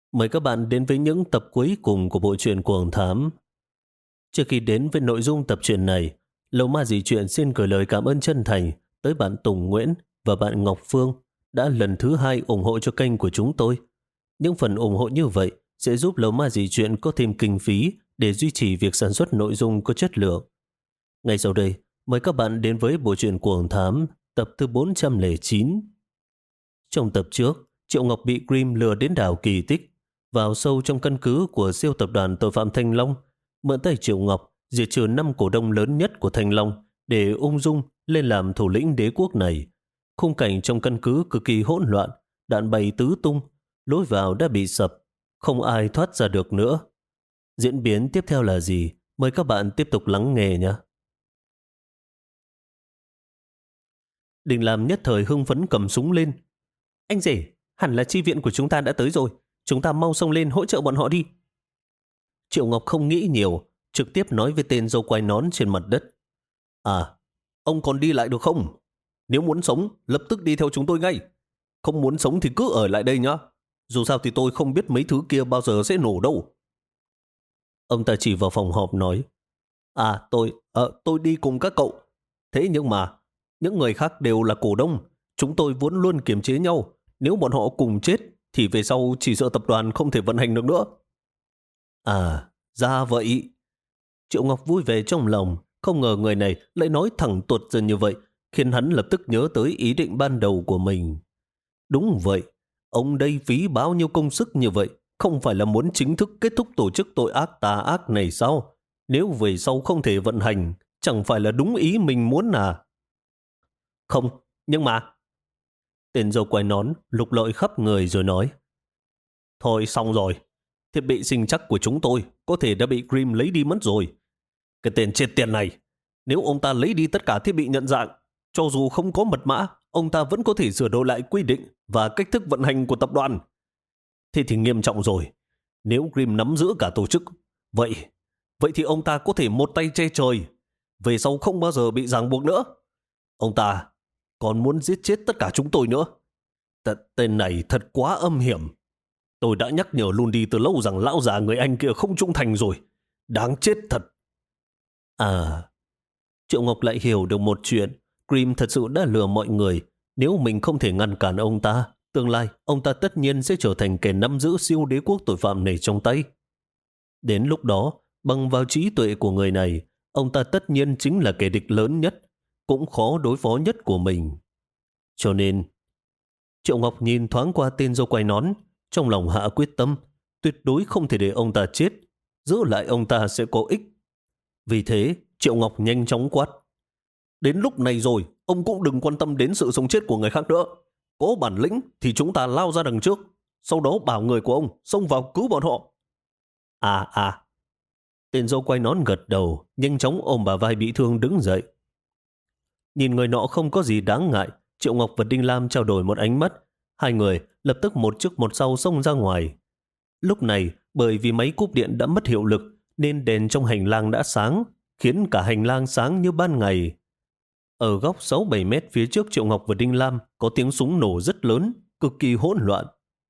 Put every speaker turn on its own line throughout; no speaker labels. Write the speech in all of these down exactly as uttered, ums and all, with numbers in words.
Mời các bạn đến với những tập cuối cùng của bộ truyện Cuồng Thám. Trước khi đến với nội dung tập truyện này, Lầu Ma Dĩ Truyện xin gửi lời cảm ơn chân thành tới bạn Tùng Nguyễn và bạn Ngọc Phương đã lần thứ hai ủng hộ cho kênh của chúng tôi. Những phần ủng hộ như vậy sẽ giúp Lầu Ma Dĩ Truyện có thêm kinh phí để duy trì việc sản xuất nội dung có chất lượng. Ngay sau đây, mời các bạn đến với bộ truyện Cuồng Thám tập thứ bốn trăm lẻ chín. Trong tập trước, Triệu Ngọc bị Grimm lừa đến đảo Kỳ Tích, vào sâu trong căn cứ của siêu tập đoàn tội phạm Thanh Long, mượn tay Triệu Ngọc diệt trừ năm cổ đông lớn nhất của Thanh Long để ung dung lên làm thủ lĩnh đế quốc này. Khung cảnh trong căn cứ cực kỳ hỗn loạn, đạn bay tứ tung, lối vào đã bị sập, không ai thoát ra được nữa. Diễn biến tiếp theo là gì? Mời các bạn tiếp tục lắng nghe nhé. Đình Lam nhất thời hưng phấn cầm súng lên. Anh rể, hẳn là chi viện của chúng ta đã tới rồi. Chúng ta mau xông lên hỗ trợ bọn họ đi. Triệu Ngọc không nghĩ nhiều, trực tiếp nói với tên dâu quai nón trên mặt đất. À, ông còn đi lại được không? Nếu muốn sống, lập tức đi theo chúng tôi ngay. Không muốn sống thì cứ ở lại đây nhá. Dù sao thì tôi không biết mấy thứ kia bao giờ sẽ nổ đâu. Ông ta chỉ vào phòng họp nói. À, tôi, à, tôi đi cùng các cậu. Thế nhưng mà, những người khác đều là cổ đông. Chúng tôi vốn luôn kiềm chế nhau. Nếu bọn họ cùng chết, thì về sau chỉ sợ tập đoàn không thể vận hành được nữa. À, ra vậy. Triệu Ngọc vui vẻ trong lòng, không ngờ người này lại nói thẳng tuột ra như vậy, khiến hắn lập tức nhớ tới ý định ban đầu của mình. Đúng vậy, ông đây phí bao nhiêu công sức như vậy, không phải là muốn chính thức kết thúc tổ chức tội ác tà ác này sao? Nếu về sau không thể vận hành, chẳng phải là đúng ý mình muốn à? Không, nhưng mà... Tên dâu quai nón lục lọi khắp người rồi nói. Thôi xong rồi, thiết bị sinh chắc của chúng tôi có thể đã bị Grimm lấy đi mất rồi. Cái tên chết tiệt này, nếu ông ta lấy đi tất cả thiết bị nhận dạng, cho dù không có mật mã, ông ta vẫn có thể sửa đổi lại quy định và cách thức vận hành của tập đoàn. Thế thì nghiêm trọng rồi. Nếu Grimm nắm giữ cả tổ chức, vậy, vậy thì ông ta có thể một tay che trời, về sau không bao giờ bị ràng buộc nữa. Ông ta còn muốn giết chết tất cả chúng tôi nữa. T tên này thật quá âm hiểm. Tôi đã nhắc nhở luôn đi từ lâu rằng lão già người Anh kia không trung thành rồi. Đáng chết thật. À, Triệu Ngọc lại hiểu được một chuyện. Grimm thật sự đã lừa mọi người. Nếu mình không thể ngăn cản ông ta, tương lai ông ta tất nhiên sẽ trở thành kẻ nắm giữ siêu đế quốc tội phạm này trong tay. Đến lúc đó, bằng vào trí tuệ của người này, ông ta tất nhiên chính là kẻ địch lớn nhất, cũng khó đối phó nhất của mình. Cho nên, Triệu Ngọc nhìn thoáng qua tên dâu quai nón, trong lòng hạ quyết tâm, tuyệt đối không thể để ông ta chết, giữ lại ông ta sẽ có ích. Vì thế, Triệu Ngọc nhanh chóng quát. Đến lúc này rồi, ông cũng đừng quan tâm đến sự sống chết của người khác nữa. Có bản lĩnh thì chúng ta lao ra đằng trước, sau đó bảo người của ông xông vào cứu bọn họ. À à, tên dâu quai nón gật đầu, nhanh chóng ôm bà vai bị thương đứng dậy. Nhìn người nọ không có gì đáng ngại, Triệu Ngọc và Đinh Lam trao đổi một ánh mắt. Hai người lập tức một trước một sau xông ra ngoài. Lúc này, bởi vì máy cúp điện đã mất hiệu lực, nên đèn trong hành lang đã sáng, khiến cả hành lang sáng như ban ngày. Ở góc sáu bảy mét phía trước Triệu Ngọc và Đinh Lam có tiếng súng nổ rất lớn, cực kỳ hỗn loạn.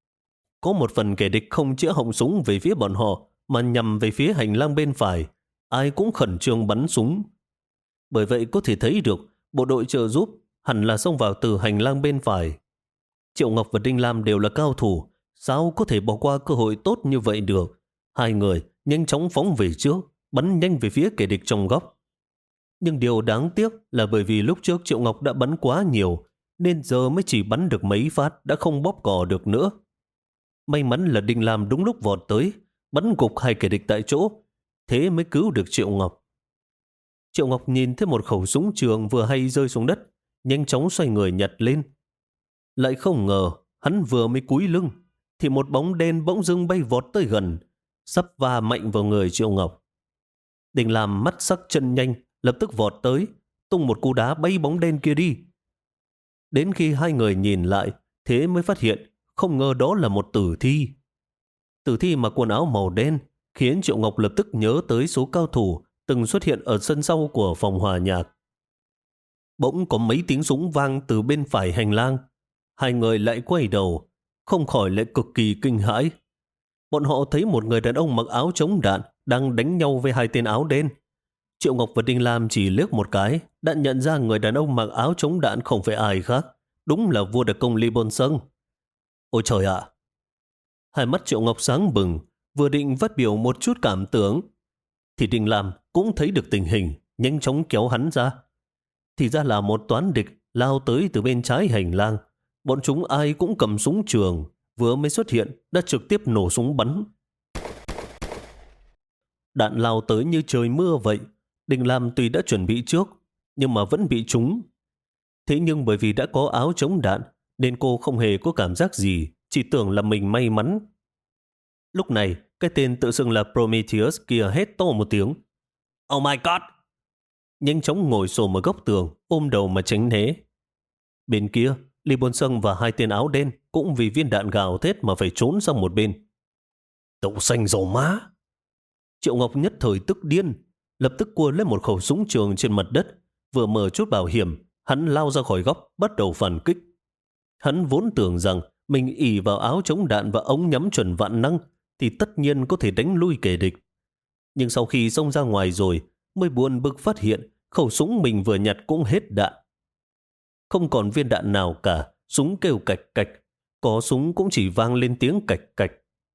Có một phần kẻ địch không chĩa họng súng về phía bọn họ, mà nhằm về phía hành lang bên phải. Ai cũng khẩn trương bắn súng. Bởi vậy có thể thấy được bộ đội trợ giúp hẳn là xông vào từ hành lang bên phải. Triệu Ngọc và Đinh Lam đều là cao thủ, sao có thể bỏ qua cơ hội tốt như vậy được. Hai người nhanh chóng phóng về trước, bắn nhanh về phía kẻ địch trong góc. Nhưng điều đáng tiếc là bởi vì lúc trước Triệu Ngọc đã bắn quá nhiều, nên giờ mới chỉ bắn được mấy phát đã không bóp cò được nữa. May mắn là Đinh Lam đúng lúc vọt tới, bắn gục hai kẻ địch tại chỗ, thế mới cứu được Triệu Ngọc. Triệu Ngọc nhìn thấy một khẩu súng trường vừa hay rơi xuống đất, nhanh chóng xoay người nhặt lên. Lại không ngờ, hắn vừa mới cúi lưng, thì một bóng đen bỗng dưng bay vọt tới gần, sắp va mạnh vào người Triệu Ngọc. Đinh Lam mắt sắc chân nhanh, lập tức vọt tới, tung một cú đá bay bóng đen kia đi. Đến khi hai người nhìn lại, thế mới phát hiện, không ngờ đó là một tử thi. Tử thi mặc quần áo màu đen, khiến Triệu Ngọc lập tức nhớ tới số cao thủ từng xuất hiện ở sân sau của phòng hòa nhạc. Bỗng có mấy tiếng súng vang từ bên phải hành lang. Hai người lại quay đầu, không khỏi lại cực kỳ kinh hãi. bọn họ thấy một người đàn ông mặc áo chống đạn đang đánh nhau với hai tên áo đen. Triệu Ngọc và Đinh Lam chỉ liếc một cái, đã nhận ra người đàn ông mặc áo chống đạn không phải ai khác, đúng là vua đặc công Lee Bôn Sung. Ôi trời ạ! Hai mắt Triệu Ngọc sáng bừng, vừa định phát biểu một chút cảm tưởng, thì Đinh Lam cũng thấy được tình hình, nhanh chóng kéo hắn ra. Thì ra là một toán địch lao tới từ bên trái hành lang. Bọn chúng ai cũng cầm súng trường, vừa mới xuất hiện đã trực tiếp nổ súng bắn. Đạn lao tới như trời mưa vậy. Đinh Lam tuy đã chuẩn bị trước, nhưng mà vẫn bị trúng. Thế nhưng bởi vì đã có áo chống đạn, nên cô không hề có cảm giác gì, chỉ tưởng là mình may mắn. Lúc này, cái tên tự xưng là Prometheus kia hét to một tiếng. Oh my god! Nhanh chóng ngồi xổm ở góc tường, ôm đầu mà tránh né. Bên kia, Lee Bôn Sung và hai tên áo đen cũng vì viên đạn gào thét mà phải trốn sang một bên. Đậu xanh dầu má! Triệu Ngọc nhất thời tức điên, lập tức cua lên một khẩu súng trường trên mặt đất, vừa mở chốt bảo hiểm, hắn lao ra khỏi góc, bắt đầu phản kích. Hắn vốn tưởng rằng mình ỷ vào áo chống đạn và ống nhắm chuẩn vạn năng thì tất nhiên có thể đánh lui kẻ địch. Nhưng sau khi xông ra ngoài rồi, mới buồn bực phát hiện khẩu súng mình vừa nhặt cũng hết đạn. Không còn viên đạn nào cả, súng kêu cạch cạch, có súng cũng chỉ vang lên tiếng cạch cạch.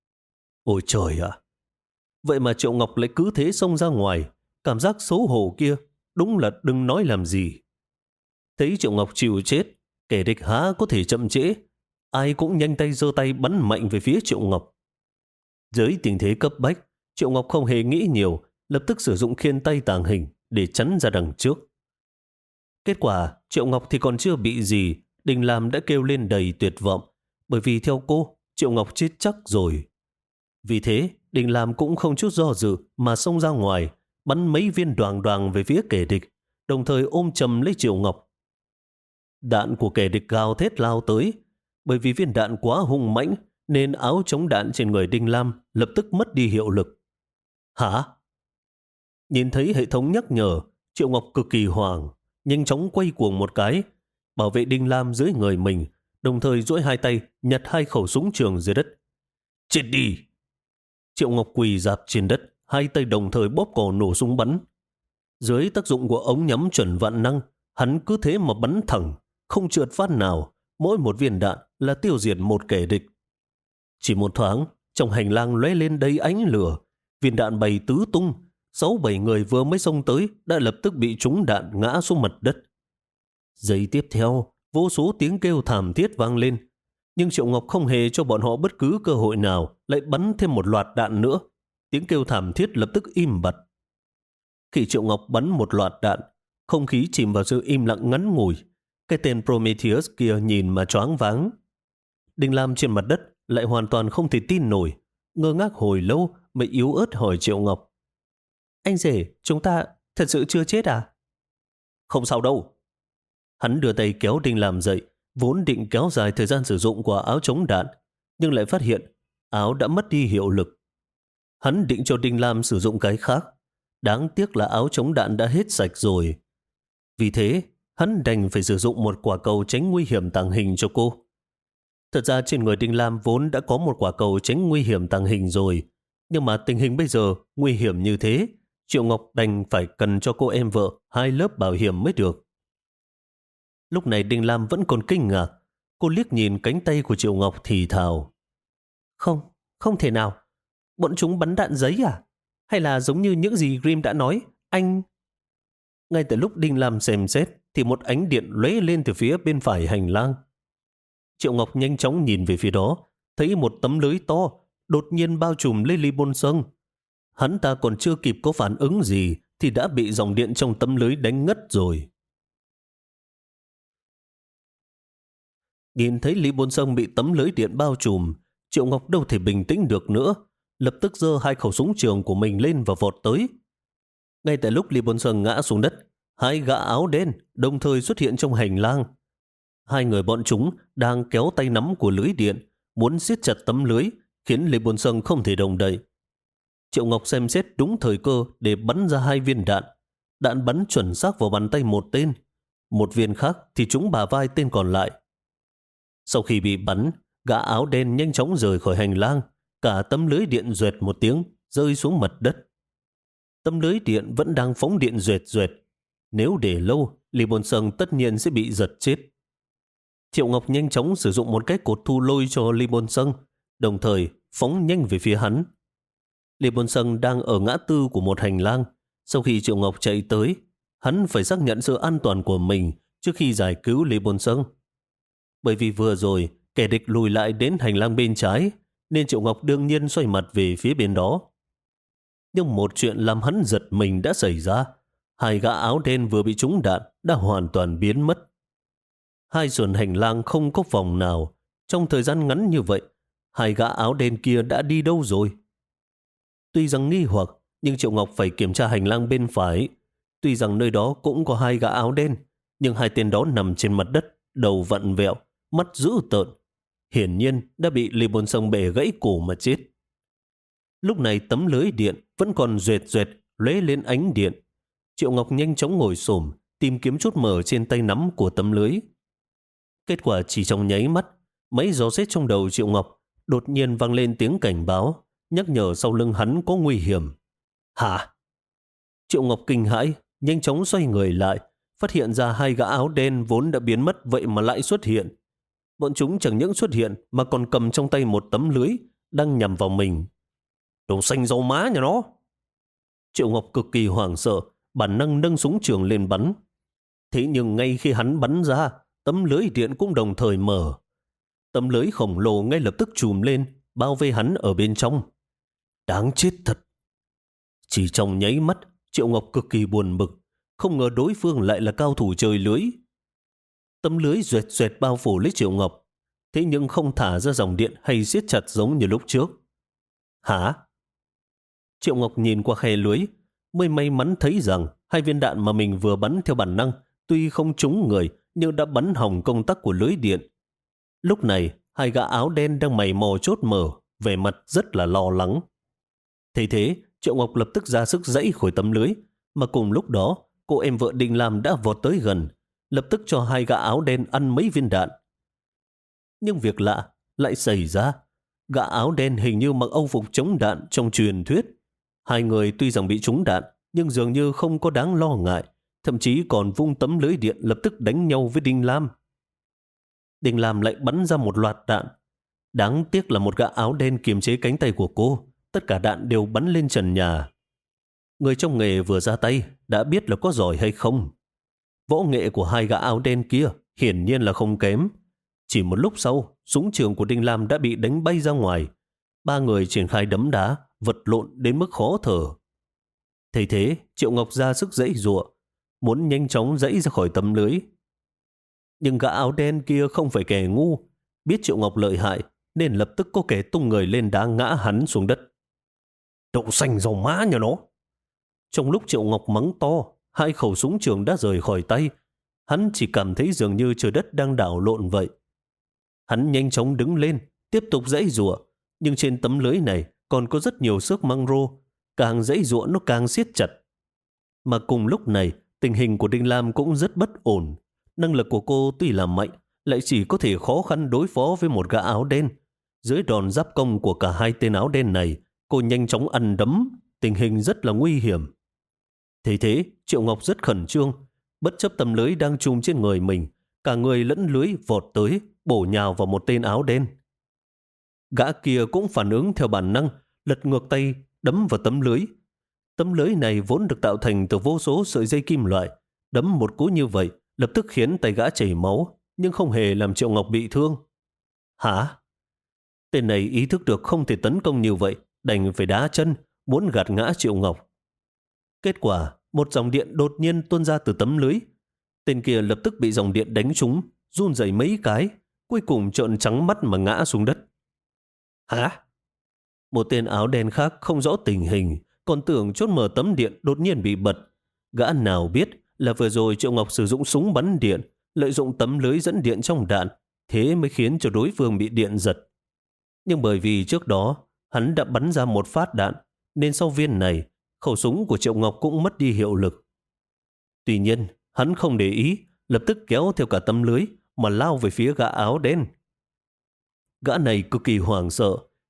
Ôi trời ạ! Vậy mà Triệu Ngọc lại cứ thế xông ra ngoài, cảm giác xấu hổ kia, đúng là đừng nói làm gì. Thấy Triệu Ngọc chịu chết, kẻ địch há có thể chậm trễ, ai cũng nhanh tay giơ tay bắn mạnh về phía Triệu Ngọc. Dưới tình thế cấp bách, Triệu Ngọc không hề nghĩ nhiều, lập tức sử dụng khiên tay tàng hình để chắn ra đằng trước. Kết quả, Triệu Ngọc thì còn chưa bị gì, Đinh Lam đã kêu lên đầy tuyệt vọng, bởi vì theo cô, Triệu Ngọc chết chắc rồi. Vì thế, Đinh Lam cũng không chút do dự mà xông ra ngoài, bắn mấy viên đoàng đoàng về phía kẻ địch, đồng thời ôm chầm lấy Triệu Ngọc. Đạn của kẻ địch gào thét lao tới, bởi vì viên đạn quá hung mãnh nên áo chống đạn trên người Đinh Lam lập tức mất đi hiệu lực. Hả? Nhìn thấy hệ thống nhắc nhở, Triệu Ngọc cực kỳ hoảng, nhanh chóng quay cuồng một cái, bảo vệ Đinh Lam dưới người mình, đồng thời duỗi hai tay nhặt hai khẩu súng trường dưới đất. Chết đi! Triệu Ngọc quỳ rạp trên đất, hai tay đồng thời bóp cò nổ súng bắn. Dưới tác dụng của ống nhắm chuẩn vạn năng, hắn cứ thế mà bắn thẳng, không trượt phát nào, mỗi một viên đạn là tiêu diệt một kẻ địch. Chỉ một thoáng, trong hành lang lóe lên đầy ánh lửa, viên đạn bay tứ tung, sáu bảy người vừa mới xông tới đã lập tức bị trúng đạn ngã xuống mặt đất. Giây tiếp theo, vô số tiếng kêu thảm thiết vang lên, nhưng Triệu Ngọc không hề cho bọn họ bất cứ cơ hội nào, lại bắn thêm một loạt đạn nữa. Tiếng kêu thảm thiết lập tức im bặt. Khi Triệu Ngọc bắn một loạt đạn, không khí chìm vào sự im lặng ngắn ngủi. Cái tên Prometheus kia nhìn mà choáng váng. Đinh Lam trên mặt đất lại hoàn toàn không thể tin nổi, ngơ ngác hồi lâu mới yếu ớt hỏi Triệu Ngọc. Anh rể, chúng ta thật sự chưa chết à? Không sao đâu. Hắn đưa tay kéo Đinh Lam dậy, vốn định kéo dài thời gian sử dụng của áo chống đạn, nhưng lại phát hiện áo đã mất đi hiệu lực. Hắn định cho Đinh Lam sử dụng cái khác, đáng tiếc là áo chống đạn đã hết sạch rồi. Vì thế, hắn đành phải sử dụng một quả cầu tránh nguy hiểm tàng hình cho cô. Thật ra trên người Đinh Lam vốn đã có một quả cầu tránh nguy hiểm tàng hình rồi, nhưng mà tình hình bây giờ nguy hiểm như thế, Triệu Ngọc đành phải cần cho cô em vợ hai lớp bảo hiểm mới được. Lúc này Đinh Lam vẫn còn kinh ngạc, cô liếc nhìn cánh tay của Triệu Ngọc thì thào. Không, không thể nào. Bọn chúng bắn đạn giấy à? Hay là giống như những gì Grimm đã nói, anh... Ngay từ lúc Đinh Lam xem xét, thì một ánh điện lóe lên từ phía bên phải hành lang. Triệu Ngọc nhanh chóng nhìn về phía đó, thấy một tấm lưới to, đột nhiên bao trùm lấy Lee Bôn Sung. Hắn ta còn chưa kịp có phản ứng gì, thì đã bị dòng điện trong tấm lưới đánh ngất rồi. Nhìn thấy Lee Bôn Sung bị tấm lưới điện bao trùm, Triệu Ngọc đâu thể bình tĩnh được nữa, lập tức giơ hai khẩu súng trường của mình lên và vọt tới. Ngay tại lúc Lee Bôn Sung ngã xuống đất, hai gã áo đen đồng thời xuất hiện trong hành lang. Hai người bọn chúng đang kéo tay nắm của lưới điện, muốn siết chặt tấm lưới, khiến Lee Bôn Sung không thể động đậy. Triệu Ngọc xem xét đúng thời cơ để bắn ra hai viên đạn. Đạn bắn chuẩn xác vào bàn tay một tên, một viên khác thì trúng bả vai tên còn lại. Sau khi bị bắn, gã áo đen nhanh chóng rời khỏi hành lang, Cả tấm lưới điện duệt một tiếng rơi xuống mặt đất. Tấm lưới điện vẫn đang phóng điện duệt duệt. Nếu để lâu, Lý Bồn Sơn tất nhiên sẽ bị giật chết. Triệu Ngọc nhanh chóng sử dụng một cái cột thu lôi cho Lý Bồn Sơn, đồng thời phóng nhanh về phía hắn. Lý Bồn Sơn đang ở ngã tư của một hành lang. Sau khi Triệu Ngọc chạy tới, hắn phải xác nhận sự an toàn của mình trước khi giải cứu Lý Bồn Sơn. Bởi vì vừa rồi, kẻ địch lùi lại đến hành lang bên trái, nên Triệu Ngọc đương nhiên xoay mặt về phía bên đó. Nhưng một chuyện làm hắn giật mình đã xảy ra. Hai gã áo đen vừa bị trúng đạn đã hoàn toàn biến mất. Hai sườn hành lang không có phòng nào. Trong thời gian ngắn như vậy, hai gã áo đen kia đã đi đâu rồi? Tuy rằng nghi hoặc, nhưng Triệu Ngọc phải kiểm tra hành lang bên phải. Tuy rằng nơi đó cũng có hai gã áo đen, nhưng hai tên đó nằm trên mặt đất, đầu vặn vẹo, mắt dữ tợn. Hiển nhiên đã bị Lý Bồn Sơn bẻ gãy cổ mà chết. Lúc này tấm lưới điện vẫn còn duệt duệt lóe lên ánh điện. Triệu Ngọc nhanh chóng ngồi xổm tìm kiếm chốt mở trên tay nắm của tấm lưới. Kết quả chỉ trong nháy mắt, mấy gió rét trong đầu Triệu Ngọc đột nhiên vang lên tiếng cảnh báo, nhắc nhở sau lưng hắn có nguy hiểm. Hả? Triệu Ngọc kinh hãi, nhanh chóng xoay người lại, phát hiện ra hai gã áo đen vốn đã biến mất vậy mà lại xuất hiện. Bọn chúng chẳng những xuất hiện mà còn cầm trong tay một tấm lưới đang nhằm vào mình. Đồ xanh dầu má nhà nó! Triệu Ngọc cực kỳ hoảng sợ, bản năng nâng súng trường lên bắn. Thế nhưng ngay khi hắn bắn ra, tấm lưới điện cũng đồng thời mở. Tấm lưới khổng lồ ngay lập tức trùm lên, bao vây hắn ở bên trong. Đáng chết thật! Chỉ trong nháy mắt, Triệu Ngọc cực kỳ buồn bực, không ngờ đối phương lại là cao thủ chơi lưới. Tấm lưới duệt duệt bao phủ lấy Triệu Ngọc, thế nhưng không thả ra dòng điện hay siết chặt giống như lúc trước. Hả? Triệu Ngọc nhìn qua khe lưới, mới may mắn thấy rằng hai viên đạn mà mình vừa bắn theo bản năng tuy không trúng người nhưng đã bắn hỏng công tắc của lưới điện. Lúc này, hai gã áo đen đang mày mò chốt mở, vẻ mặt rất là lo lắng. Thế thế, Triệu Ngọc lập tức ra sức giãy khỏi tấm lưới, mà cùng lúc đó, cô em vợ Đình Lam đã vọt tới gần, lập tức cho hai gã áo đen ăn mấy viên đạn. Nhưng việc lạ lại xảy ra. Gã áo đen hình như mặc âu phục chống đạn trong truyền thuyết. Hai người tuy rằng bị trúng đạn, nhưng dường như không có đáng lo ngại, thậm chí còn vung tấm lưới điện lập tức đánh nhau với Đinh Lam. Đinh Lam lại bắn ra một loạt đạn. Đáng tiếc là một gã áo đen kiềm chế cánh tay của cô, tất cả đạn đều bắn lên trần nhà. Người trong nghề vừa ra tay đã biết là có giỏi hay không. Võ nghệ của hai gã áo đen kia hiển nhiên là không kém. Chỉ một lúc sau, súng trường của Đinh Lam đã bị đánh bay ra ngoài. Ba người triển khai đấm đá, vật lộn đến mức khó thở. Thấy thế, Triệu Ngọc ra sức giãy giụa, muốn nhanh chóng giãy ra khỏi tấm lưới. Nhưng gã áo đen kia không phải kẻ ngu, biết Triệu Ngọc lợi hại, nên lập tức có kẻ tung người lên đá ngã hắn xuống đất. Đậu xanh dầu má nhà nó! Trong lúc Triệu Ngọc mắng to, hai khẩu súng trường đã rời khỏi tay. Hắn chỉ cảm thấy dường như trời đất đang đảo lộn vậy. Hắn nhanh chóng đứng lên, tiếp tục giãy giụa, nhưng trên tấm lưới này còn có rất nhiều xước măng rô, càng giãy giụa nó càng siết chặt. Mà cùng lúc này, tình hình của Đinh Lam cũng rất bất ổn. Năng lực của cô tuy là mạnh, lại chỉ có thể khó khăn đối phó với một gã áo đen. Dưới đòn giáp công của cả hai tên áo đen này, cô nhanh chóng ăn đấm, tình hình rất là nguy hiểm. Thế thế, Triệu Ngọc rất khẩn trương, bất chấp tấm lưới đang trùm trên người mình, cả người lẫn lưới vọt tới, bổ nhào vào một tên áo đen. Gã kia cũng phản ứng theo bản năng, lật ngược tay, đấm vào tấm lưới. Tấm lưới này vốn được tạo thành từ vô số sợi dây kim loại, đấm một cú như vậy, lập tức khiến tay gã chảy máu, nhưng không hề làm Triệu Ngọc bị thương. Hả? Tên này ý thức được không thể tấn công như vậy, đành phải đá chân, muốn gạt ngã Triệu Ngọc. Kết quả, một dòng điện đột nhiên tuôn ra từ tấm lưới. Tên kia lập tức bị dòng điện đánh trúng, run rẩy mấy cái, cuối cùng trợn trắng mắt mà ngã xuống đất. Hả? Một tên áo đen khác không rõ tình hình, còn tưởng chốt mở tấm điện đột nhiên bị bật. Gã nào biết là vừa rồi Triệu Ngọc sử dụng súng bắn điện, lợi dụng tấm lưới dẫn điện trong đạn, thế mới khiến cho đối phương bị điện giật. Nhưng bởi vì trước đó hắn đã bắn ra một phát đạn, nên sau viên này, khẩu súng của Triệu Ngọc cũng mất đi hiệu lực. Tuy nhiên, hắn không để ý, lập tức kéo theo cả tấm lưới mà lao về phía gã áo đen. Gã này cực kỳ hoảng sợ,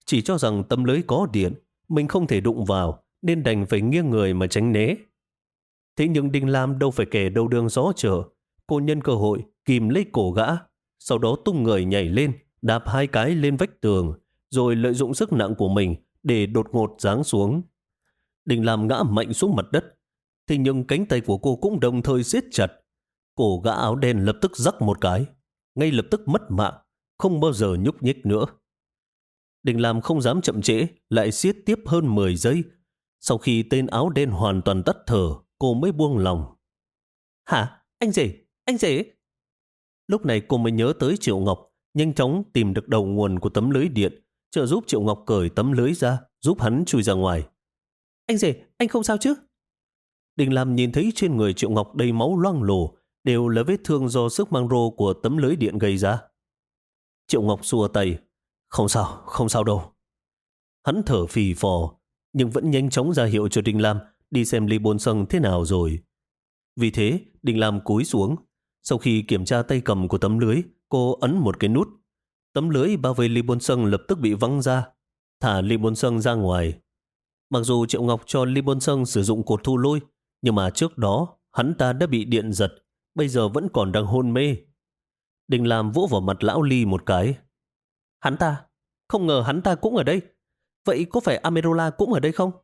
chỉ cho rằng tấm lưới có điện, mình không thể đụng vào, nên đành phải nghiêng người mà tránh né. Thế nhưng Đinh Lam đâu phải kẻ đầu đường gió trở. Cô nhân cơ hội kìm lấy cổ gã, sau đó tung người nhảy lên, đạp hai cái lên vách tường, rồi lợi dụng sức nặng của mình để đột ngột giáng xuống. Đinh Lam ngã mạnh xuống mặt đất, thế nhưng cánh tay của cô cũng đồng thời siết chặt. Cổ gã áo đen lập tức rắc một cái, ngay lập tức mất mạng, không bao giờ nhúc nhích nữa. Đinh Lam không dám chậm trễ, lại siết tiếp hơn mười giây. Sau khi tên áo đen hoàn toàn tắt thở, cô mới buông lòng. Hả? Anh rể? Anh rể? Lúc này cô mới nhớ tới Triệu Ngọc, nhanh chóng tìm được đầu nguồn của tấm lưới điện, trợ giúp Triệu Ngọc cởi tấm lưới ra, giúp hắn chui ra ngoài. Anh rể, anh không sao chứ? Đinh Lam nhìn thấy trên người Triệu Ngọc đầy máu loang lổ, đều là vết thương do sức mang rô của tấm lưới điện gây ra. Triệu Ngọc xua tay. Không sao, không sao đâu. Hắn thở phì phò, nhưng vẫn nhanh chóng ra hiệu cho Đinh Lam đi xem Lý Bôn Sâng thế nào rồi. Vì thế, Đinh Lam cúi xuống. Sau khi kiểm tra tay cầm của tấm lưới, cô ấn một cái nút. Tấm lưới bao vây Lý Bôn Sâng lập tức bị văng ra, thả Lý Bôn Sâng ra ngoài. Mặc dù Triệu Ngọc cho Lý Bôn Sâng sử dụng cột thu lôi, nhưng mà trước đó hắn ta đã bị điện giật, bây giờ vẫn còn đang hôn mê. Đinh Lam vỗ vào mặt lão Ly một cái. Hắn ta? Không ngờ hắn ta cũng ở đây. Vậy có phải Amerola cũng ở đây không?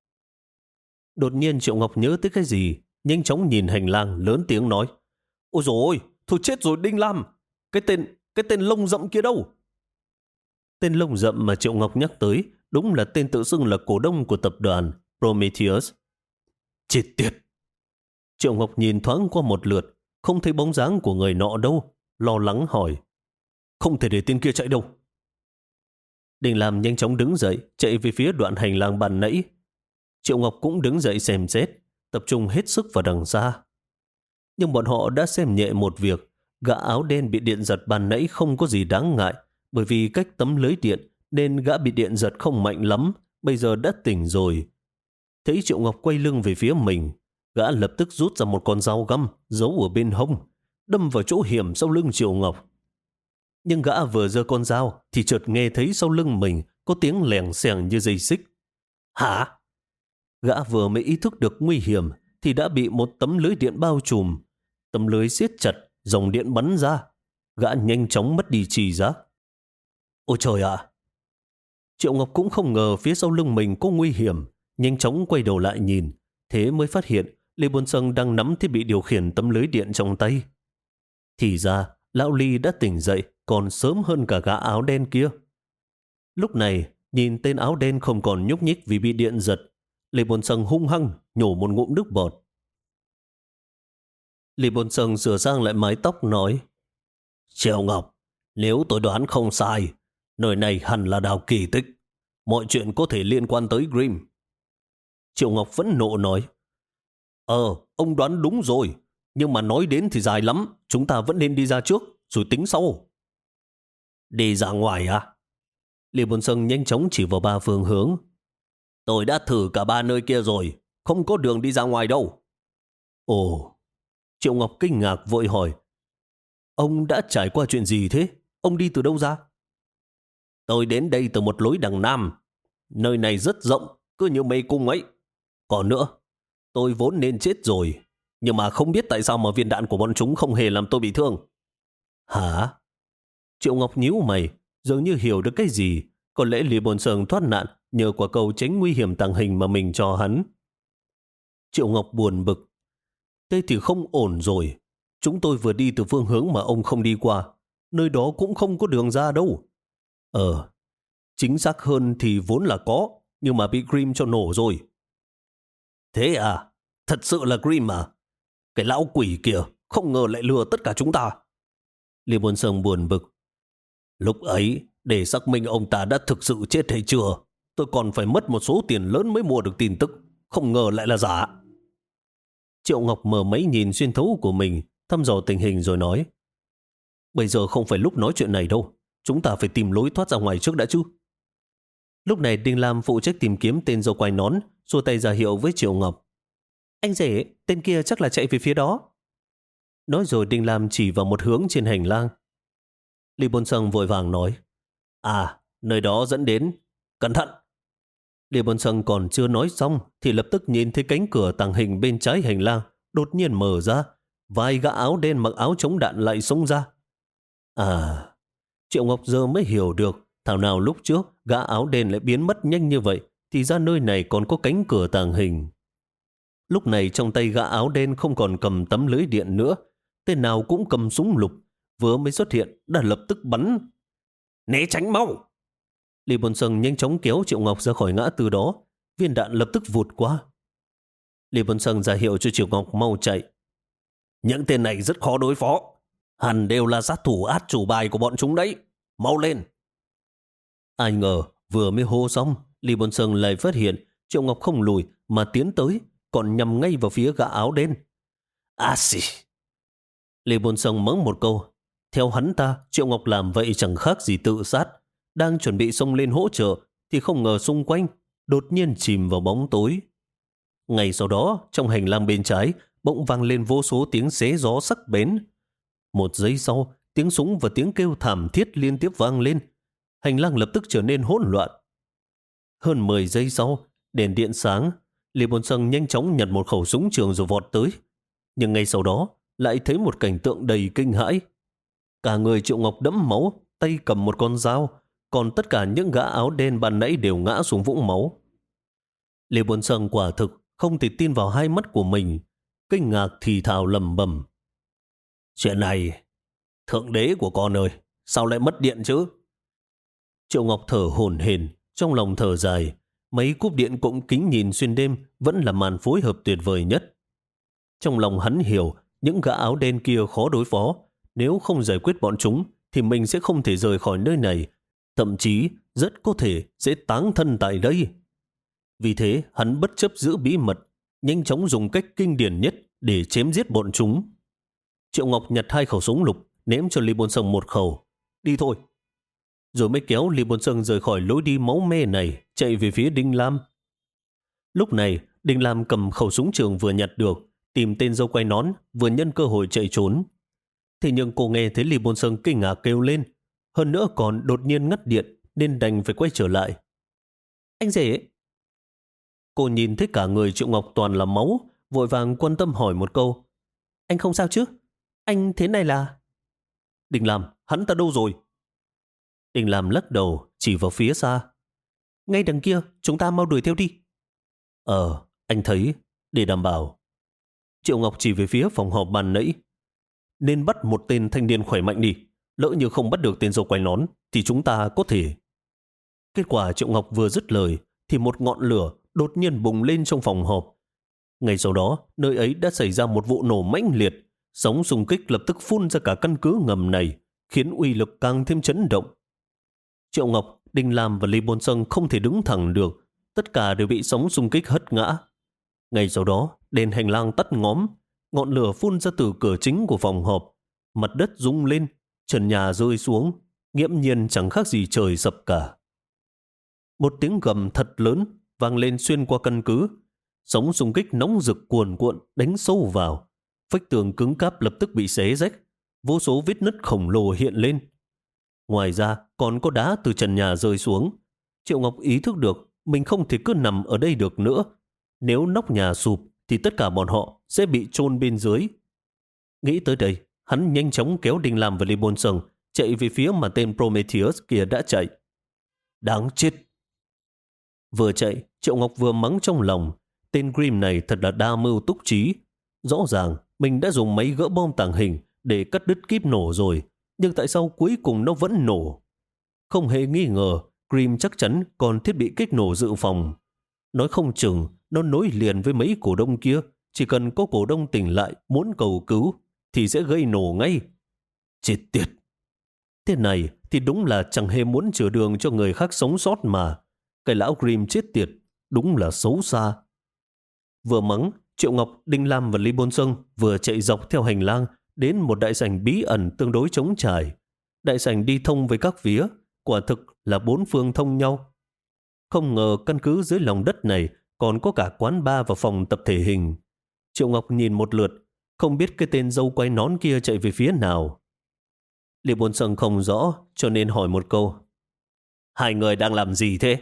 Đột nhiên Triệu Ngọc nhớ tới cái gì, nhanh chóng nhìn hành lang lớn tiếng nói. Ôi dồi ôi, thôi chết rồi Đinh Lam. Cái tên, cái tên lông rậm kia đâu? Tên lông rậm mà Triệu Ngọc nhắc tới đúng là tên tự xưng là cổ đông của tập đoàn Prometheus. Chết tiệt! Triệu Ngọc nhìn thoáng qua một lượt, không thấy bóng dáng của người nọ đâu, lo lắng hỏi. Không thể để tên kia chạy đâu. Đinh Lam nhanh chóng đứng dậy, chạy về phía đoạn hành lang ban nãy. Triệu Ngọc cũng đứng dậy xem xét, tập trung hết sức vào đằng xa. Nhưng bọn họ đã xem nhẹ một việc, gã áo đen bị điện giật ban nãy không có gì đáng ngại, bởi vì cách tấm lưới điện nên gã bị điện giật không mạnh lắm, bây giờ đã tỉnh rồi. Thấy Triệu Ngọc quay lưng về phía mình, gã lập tức rút ra một con dao găm giấu ở bên hông, đâm vào chỗ hiểm sau lưng Triệu Ngọc. Nhưng gã vừa giơ con dao thì chợt nghe thấy sau lưng mình có tiếng lèng xèng như dây xích. Hả? Gã vừa mới ý thức được nguy hiểm thì đã bị một tấm lưới điện bao trùm. Tấm lưới siết chặt, dòng điện bắn ra. Gã nhanh chóng mất đi tri giác. Ôi trời ạ! Triệu Ngọc cũng không ngờ phía sau lưng mình có nguy hiểm, nhanh chóng quay đầu lại nhìn, thế mới phát hiện Lê Bôn Sâng đang nắm thiết bị điều khiển tấm lưới điện trong tay. Thì ra, lão Ly đã tỉnh dậy còn sớm hơn cả gã áo đen kia. Lúc này, nhìn tên áo đen không còn nhúc nhích vì bị điện giật, Lê Bôn Sâng hung hăng nhổ một ngụm nước bọt. Lê Bôn Sâng sửa sang lại mái tóc nói, Triệu Ngọc, nếu tôi đoán không sai, nơi này hẳn là đảo kỳ tích. Mọi chuyện có thể liên quan tới Grimm. Triệu Ngọc vẫn nộ nói, Ờ, ông đoán đúng rồi, nhưng mà nói đến thì dài lắm, chúng ta vẫn nên đi ra trước, rồi tính sau. Đi ra ngoài à? Lê Bôn Sâng nhanh chóng chỉ vào ba phương hướng. Tôi đã thử cả ba nơi kia rồi, không có đường đi ra ngoài đâu. Ồ, Triệu Ngọc kinh ngạc vội hỏi, ông đã trải qua chuyện gì thế? Ông đi từ đâu ra? Tôi đến đây từ một lối đằng nam. Nơi này rất rộng, cứ như mê cung ấy. Còn nữa, tôi vốn nên chết rồi, nhưng mà không biết tại sao mà viên đạn của bọn chúng không hề làm tôi bị thương. Hả? Triệu Ngọc nhíu mày, dường như hiểu được cái gì. Có lẽ Lý Bôn Sâng thoát nạn nhờ quả cầu tránh nguy hiểm tàng hình mà mình cho hắn. Triệu Ngọc buồn bực. Thế thì không ổn rồi. Chúng tôi vừa đi từ phương hướng mà ông không đi qua. Nơi đó cũng không có đường ra đâu. Ờ, chính xác hơn thì vốn là có, nhưng mà bị Grimm cho nổ rồi. Thế à? Thật sự là Grimm à? Cái lão quỷ kìa, không ngờ lại lừa tất cả chúng ta. Lý Bôn Sâng buồn bực. Lúc ấy, để xác minh ông ta đã thực sự chết hay chưa, tôi còn phải mất một số tiền lớn mới mua được tin tức, không ngờ lại là giả. Triệu Ngọc mở máy nhìn xuyên thấu của mình, thăm dò tình hình rồi nói, bây giờ không phải lúc nói chuyện này đâu, chúng ta phải tìm lối thoát ra ngoài trước đã chứ. Lúc này Đinh Lam phụ trách tìm kiếm tên dâu quai nón, xua tay ra hiệu với Triệu Ngọc. Anh rể, tên kia chắc là chạy về phía đó. Nói rồi Đinh Lam chỉ vào một hướng trên hành lang. Lý Bôn Sâng vội vàng nói, à, nơi đó dẫn đến Cẩn thận! Lê Bôn Sân còn chưa nói xong thì lập tức nhìn thấy cánh cửa tàng hình bên trái hành lang đột nhiên mở ra. Vài gã áo đen mặc áo chống đạn lại xông ra. À, Triệu Ngọc giờ mới hiểu được thảo nào lúc trước gã áo đen lại biến mất nhanh như vậy, thì ra nơi này còn có cánh cửa tàng hình. Lúc này trong tay gã áo đen không còn cầm tấm lưới điện nữa, tên nào cũng cầm súng lục, vừa mới xuất hiện đã lập tức bắn. Né tránh mau! Lý Bôn Sơn nhanh chóng kéo Triệu Ngọc ra khỏi ngã tư đó, viên đạn lập tức vụt qua. Lý Bôn Sơn ra hiệu cho Triệu Ngọc mau chạy. Những tên này rất khó đối phó, hẳn đều là sát thủ át chủ bài của bọn chúng đấy, mau lên! Ai ngờ vừa mới hô xong, Lý Bôn Sơn lại phát hiện Triệu Ngọc không lùi mà tiến tới, còn nhằm ngay vào phía gã áo đen. À xì! Lý Bôn Sơn mắng một câu. Theo hắn ta, Triệu Ngọc làm vậy chẳng khác gì tự sát. Đang chuẩn bị xông lên hỗ trợ thì không ngờ xung quanh đột nhiên chìm vào bóng tối. Ngay sau đó, trong hành lang bên trái bỗng vang lên vô số tiếng xé gió sắc bén. Một giây sau, tiếng súng và tiếng kêu thảm thiết liên tiếp vang lên. Hành lang lập tức trở nên hỗn loạn. Hơn mười giây sau, đèn điện sáng, Lý Bôn Sơn nhanh chóng nhặt một khẩu súng trường rồi vọt tới. Nhưng ngay sau đó, lại thấy một cảnh tượng đầy kinh hãi. Cả người Triệu Ngọc đẫm máu, tay cầm một con dao, còn tất cả những gã áo đen ban nãy đều ngã xuống vũng máu. Lý Bôn Sơn quả thực không thể tin vào hai mắt của mình, kinh ngạc thì thào lẩm bẩm. Chuyện này, thượng đế của con ơi, sao lại mất điện chứ? Triệu Ngọc thở hổn hển, trong lòng thở dài. Mấy cúp điện cũng kính nhìn xuyên đêm vẫn là màn phối hợp tuyệt vời nhất. Trong lòng hắn hiểu những gã áo đen kia khó đối phó. Nếu không giải quyết bọn chúng thì mình sẽ không thể rời khỏi nơi này. Thậm chí rất có thể sẽ táng thân tại đây. Vì thế hắn bất chấp giữ bí mật, nhanh chóng dùng cách kinh điển nhất để chém giết bọn chúng. Triệu Ngọc nhặt hai khẩu súng lục, ném cho Lý Bôn Sơn một khẩu. Đi thôi! Rồi mới kéo Lý Bôn Sơn rời khỏi lối đi máu me này, chạy về phía Đinh Lam. Lúc này, Đinh Lam cầm khẩu súng trường vừa nhặt được, tìm tên dâu quay nón, vừa nhân cơ hội chạy trốn. Thế nhưng cô nghe thấy Lý Bôn Sơn kinh ngạc kêu lên, hơn nữa còn đột nhiên ngắt điện, nên đành phải quay trở lại. Anh rể! Cô nhìn thấy cả người Triệu Ngọc toàn là máu, vội vàng quan tâm hỏi một câu. Anh không sao chứ? Anh thế này là... Đinh Lam, hắn ta đâu rồi? Đinh Lam lắc đầu, chỉ vào phía xa. Ngay đằng kia, chúng ta mau đuổi theo đi. Ờ, anh thấy, để đảm bảo. Triệu Ngọc chỉ về phía phòng họp ban nãy. Nên bắt một tên thanh niên khỏe mạnh đi. Lỡ như không bắt được tên dâu quay nón, thì chúng ta có thể... Kết quả Triệu Ngọc vừa dứt lời, thì một ngọn lửa đột nhiên bùng lên trong phòng họp. Ngay sau đó, nơi ấy đã xảy ra một vụ nổ mãnh liệt. Sóng xung kích lập tức phun ra cả căn cứ ngầm này, khiến uy lực càng thêm chấn động. Triệu Ngọc, Đinh Lam và Lý Bôn Sơn không thể đứng thẳng được, tất cả đều bị sóng xung kích hất ngã. Ngay sau đó, đèn hành lang tắt ngóm, ngọn lửa phun ra từ cửa chính của phòng họp, mặt đất rung lên, trần nhà rơi xuống, nghiễm nhiên chẳng khác gì trời sập cả. Một tiếng gầm thật lớn vang lên xuyên qua căn cứ, sóng xung kích nóng rực cuồn cuộn đánh sâu vào, vách tường cứng cáp lập tức bị xé rách, vô số vết nứt khổng lồ hiện lên. Ngoài ra còn có đá từ trần nhà rơi xuống. Triệu Ngọc ý thức được mình không thể cứ nằm ở đây được nữa. Nếu nóc nhà sụp thì tất cả bọn họ sẽ bị chôn bên dưới. Nghĩ tới đây, hắn nhanh chóng kéo Đinh Lam và Lý Bôn Sơn chạy về phía mà tên Prometheus kia đã chạy. Đáng chết! Vừa chạy, Triệu Ngọc vừa mắng trong lòng. Tên Grimm này thật là đa mưu túc trí. Rõ ràng mình đã dùng máy gỡ bom tàng hình để cắt đứt kíp nổ rồi, nhưng tại sao cuối cùng nó vẫn nổ? Không hề nghi ngờ, Grimm chắc chắn còn thiết bị kích nổ dự phòng. Nói không chừng, nó nối liền với mấy cổ đông kia, chỉ cần có cổ đông tỉnh lại muốn cầu cứu, thì sẽ gây nổ ngay. Chết tiệt! Thế này thì đúng là chẳng hề muốn chừa đường cho người khác sống sót mà. Cái lão Grimm chết tiệt, đúng là xấu xa. Vừa mắng, Triệu Ngọc, Đinh Lam và Lý Bôn Sơn vừa chạy dọc theo hành lang đến một đại sảnh bí ẩn tương đối trống trải. Đại sảnh đi thông với các phía, quả thực là bốn phương thông nhau. Không ngờ căn cứ dưới lòng đất này còn có cả quán bar và phòng tập thể hình. Triệu Ngọc nhìn một lượt, không biết cái tên dâu quay nón kia chạy về phía nào. Lý Bôn Sơn không rõ, cho nên hỏi một câu. Hai người đang làm gì thế?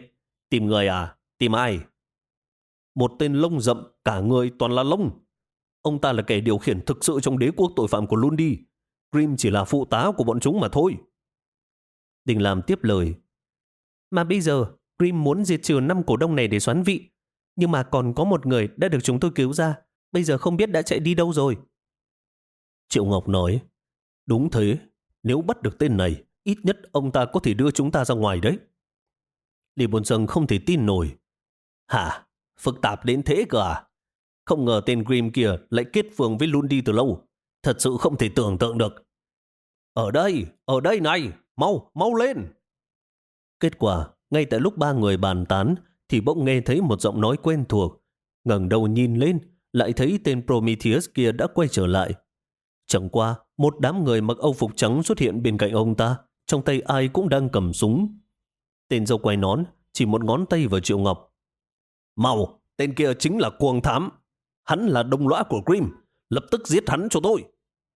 Tìm người à? Tìm ai? Một tên lông rậm, cả người toàn là lông. Ông ta là kẻ điều khiển thực sự trong đế quốc tội phạm của Lundi. Grim chỉ là phụ tá của bọn chúng mà thôi. Đình Lam tiếp lời. Mà bây giờ, Grim muốn diệt trừ năm cổ đông này để xoán vị. Nhưng mà còn có một người đã được chúng tôi cứu ra. Bây giờ không biết đã chạy đi đâu rồi. Triệu Ngọc nói. Đúng thế. Nếu bắt được tên này, ít nhất ông ta có thể đưa chúng ta ra ngoài đấy. Lý Bồn Sơn không thể tin nổi. Hả? Phức tạp đến thế cơ à? Không ngờ tên Grim kia lại kết phường với Lundi từ lâu. Thật sự không thể tưởng tượng được. Ở đây, ở đây này, mau, mau lên. Kết quả, ngay tại lúc ba người bàn tán, thì bỗng nghe thấy một giọng nói quen thuộc. Ngẩng đầu nhìn lên, lại thấy tên Prometheus kia đã quay trở lại. Chẳng qua, một đám người mặc âu phục trắng xuất hiện bên cạnh ông ta, trong tay ai cũng đang cầm súng. Tên dâu quay nón, chỉ một ngón tay vào Triệu Ngọc. Mau, tên kia chính là Cuồng Thám. Hắn là đồng lõa của Grim, lập tức giết hắn cho tôi.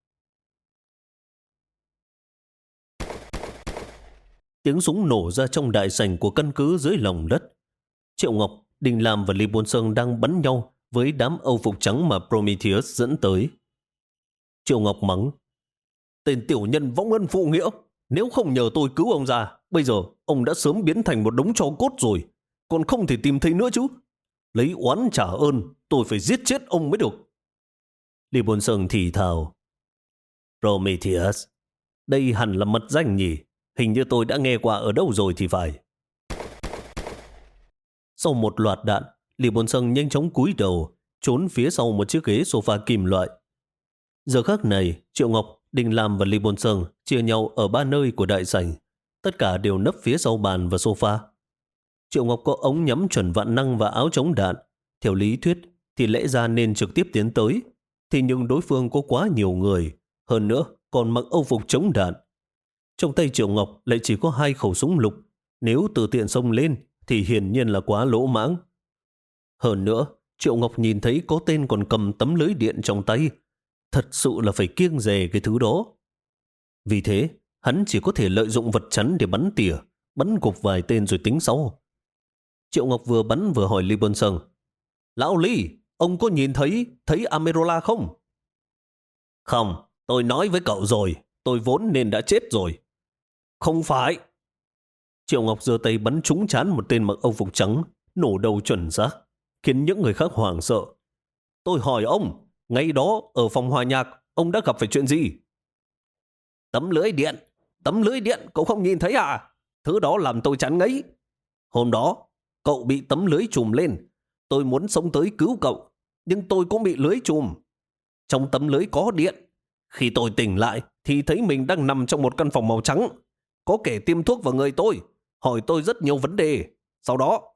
Tiếng súng nổ ra trong đại sảnh của căn cứ dưới lòng đất. Triệu Ngọc, Đình Lam và Lý Bôn Sơn đang bắn nhau với đám âu phục trắng mà Prometheus dẫn tới. Triệu Ngọc mắng. Tên tiểu nhân vong ân phụ nghĩa. Nếu không nhờ tôi cứu ông ra, bây giờ ông đã sớm biến thành một đống tro cốt rồi. Còn không thể tìm thấy nữa chứ. Lấy oán trả ơn, tôi phải giết chết ông mới được. Lý Bôn Sơn thì thào. Prometheus, đây hẳn là mật danh nhỉ? Hình như tôi đã nghe qua ở đâu rồi thì phải. Sau một loạt đạn, Lý Bôn Sơn nhanh chóng cúi đầu, trốn phía sau một chiếc ghế sofa kim loại. Giờ khắc này, Triệu Ngọc, Đình Lam và Lý Bôn Sơn chia nhau ở ba nơi của đại sảnh. Tất cả đều nấp phía sau bàn và sofa. Triệu Ngọc có ống nhắm chuẩn vạn năng và áo chống đạn. Theo lý thuyết thì lẽ ra nên trực tiếp tiến tới. Thì nhưng đối phương có quá nhiều người. Hơn nữa còn mặc âu phục chống đạn. Trong tay Triệu Ngọc lại chỉ có hai khẩu súng lục. Nếu tự tiện xông lên thì hiển nhiên là quá lỗ mãng. Hơn nữa, Triệu Ngọc nhìn thấy có tên còn cầm tấm lưới điện trong tay. Thật sự là phải kiêng dè cái thứ đó. Vì thế, hắn chỉ có thể lợi dụng vật chắn để bắn tỉa, bắn gục vài tên rồi tính sau. Triệu Ngọc vừa bắn vừa hỏi Lý Bôn Sơn. Lão Lý, ông có nhìn thấy thấy Amerola không? Không, tôi nói với cậu rồi, tôi vốn nên đã chết rồi. Không phải. Triệu Ngọc giơ tay bắn trúng trán một tên mặc âu phục trắng, nổ đầu chuẩn xác, khiến những người khác hoảng sợ. Tôi hỏi ông, ngay đó ở phòng hòa nhạc, ông đã gặp phải chuyện gì? Tấm lưới điện, tấm lưới điện cậu không nhìn thấy à? Thứ đó làm tôi chán ngấy. Hôm đó, cậu bị tấm lưới trùm lên. Tôi muốn xông tới cứu cậu, nhưng tôi cũng bị lưới trùm. Trong tấm lưới có điện. Khi tôi tỉnh lại, thì thấy mình đang nằm trong một căn phòng màu trắng. Có kẻ tiêm thuốc vào người tôi, hỏi tôi rất nhiều vấn đề. Sau đó...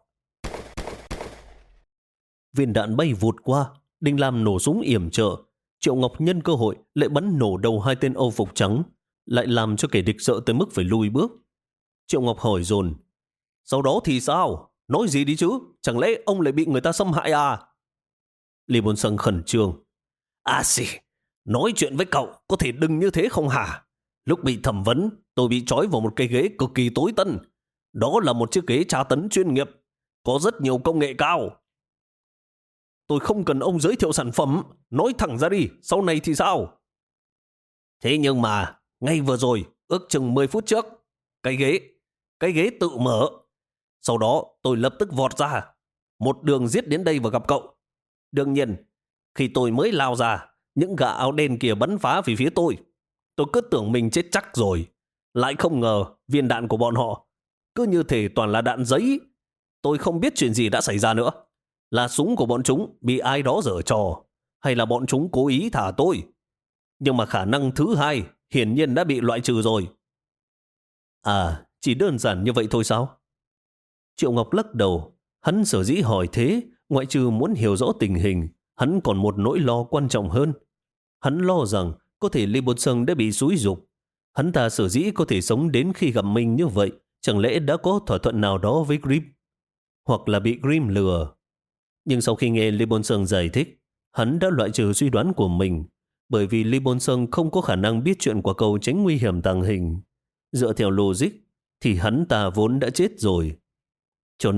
Viên đạn bay vụt qua, Đinh Lam nổ súng yểm trợ. Triệu Ngọc nhân cơ hội lại bắn nổ đầu hai tên âu phục trắng, lại làm cho kẻ địch sợ tới mức phải lùi bước. Triệu Ngọc hỏi dồn. Sau đó thì sao? Nói gì đi chứ? Chẳng lẽ ông lại bị người ta xâm hại à? Lý Bôn Sơn khẩn trương. À xì, nói chuyện với cậu có thể đừng như thế không hả? Lúc bị thẩm vấn, tôi bị trói vào một cái ghế cực kỳ tối tân. Đó là một chiếc ghế tra tấn chuyên nghiệp, có rất nhiều công nghệ cao. Tôi không cần ông giới thiệu sản phẩm, nói thẳng ra đi, sau này thì sao? Thế nhưng mà, ngay vừa rồi, ước chừng mười phút trước, cái ghế, cái ghế tự mở. Sau đó tôi lập tức vọt ra, một đường giết đến đây và gặp cậu. Đương nhiên, khi tôi mới lao ra, những gã áo đen kia bắn phá về phía tôi. Tôi cứ tưởng mình chết chắc rồi. Lại không ngờ viên đạn của bọn họ cứ như thể toàn là đạn giấy. Tôi không biết chuyện gì đã xảy ra nữa. Là súng của bọn chúng bị ai đó giở trò, hay là bọn chúng cố ý thả tôi. Nhưng mà khả năng thứ hai hiển nhiên đã bị loại trừ rồi. À, chỉ đơn giản như vậy thôi sao? Triệu Ngọc lắc đầu. Hắn sở dĩ hỏi thế, ngoại trừ muốn hiểu rõ tình hình, hắn còn một nỗi lo quan trọng hơn. Hắn lo rằng có thể Lý Bôn Sơn đã bị xúi giục. Hắn ta sở dĩ có thể sống đến khi gặp mình như vậy, chẳng lẽ đã có thỏa thuận nào đó với Grim? Hoặc là bị Grim lừa? Nhưng sau khi nghe Lý Bôn Sơn giải thích, hắn đã loại trừ suy đoán của mình, bởi vì Lý Bôn Sơn không có khả năng biết chuyện quả cầu tránh nguy hiểm tàng hình. Dựa theo logic, thì hắn ta vốn đã chết rồi. Cho nên,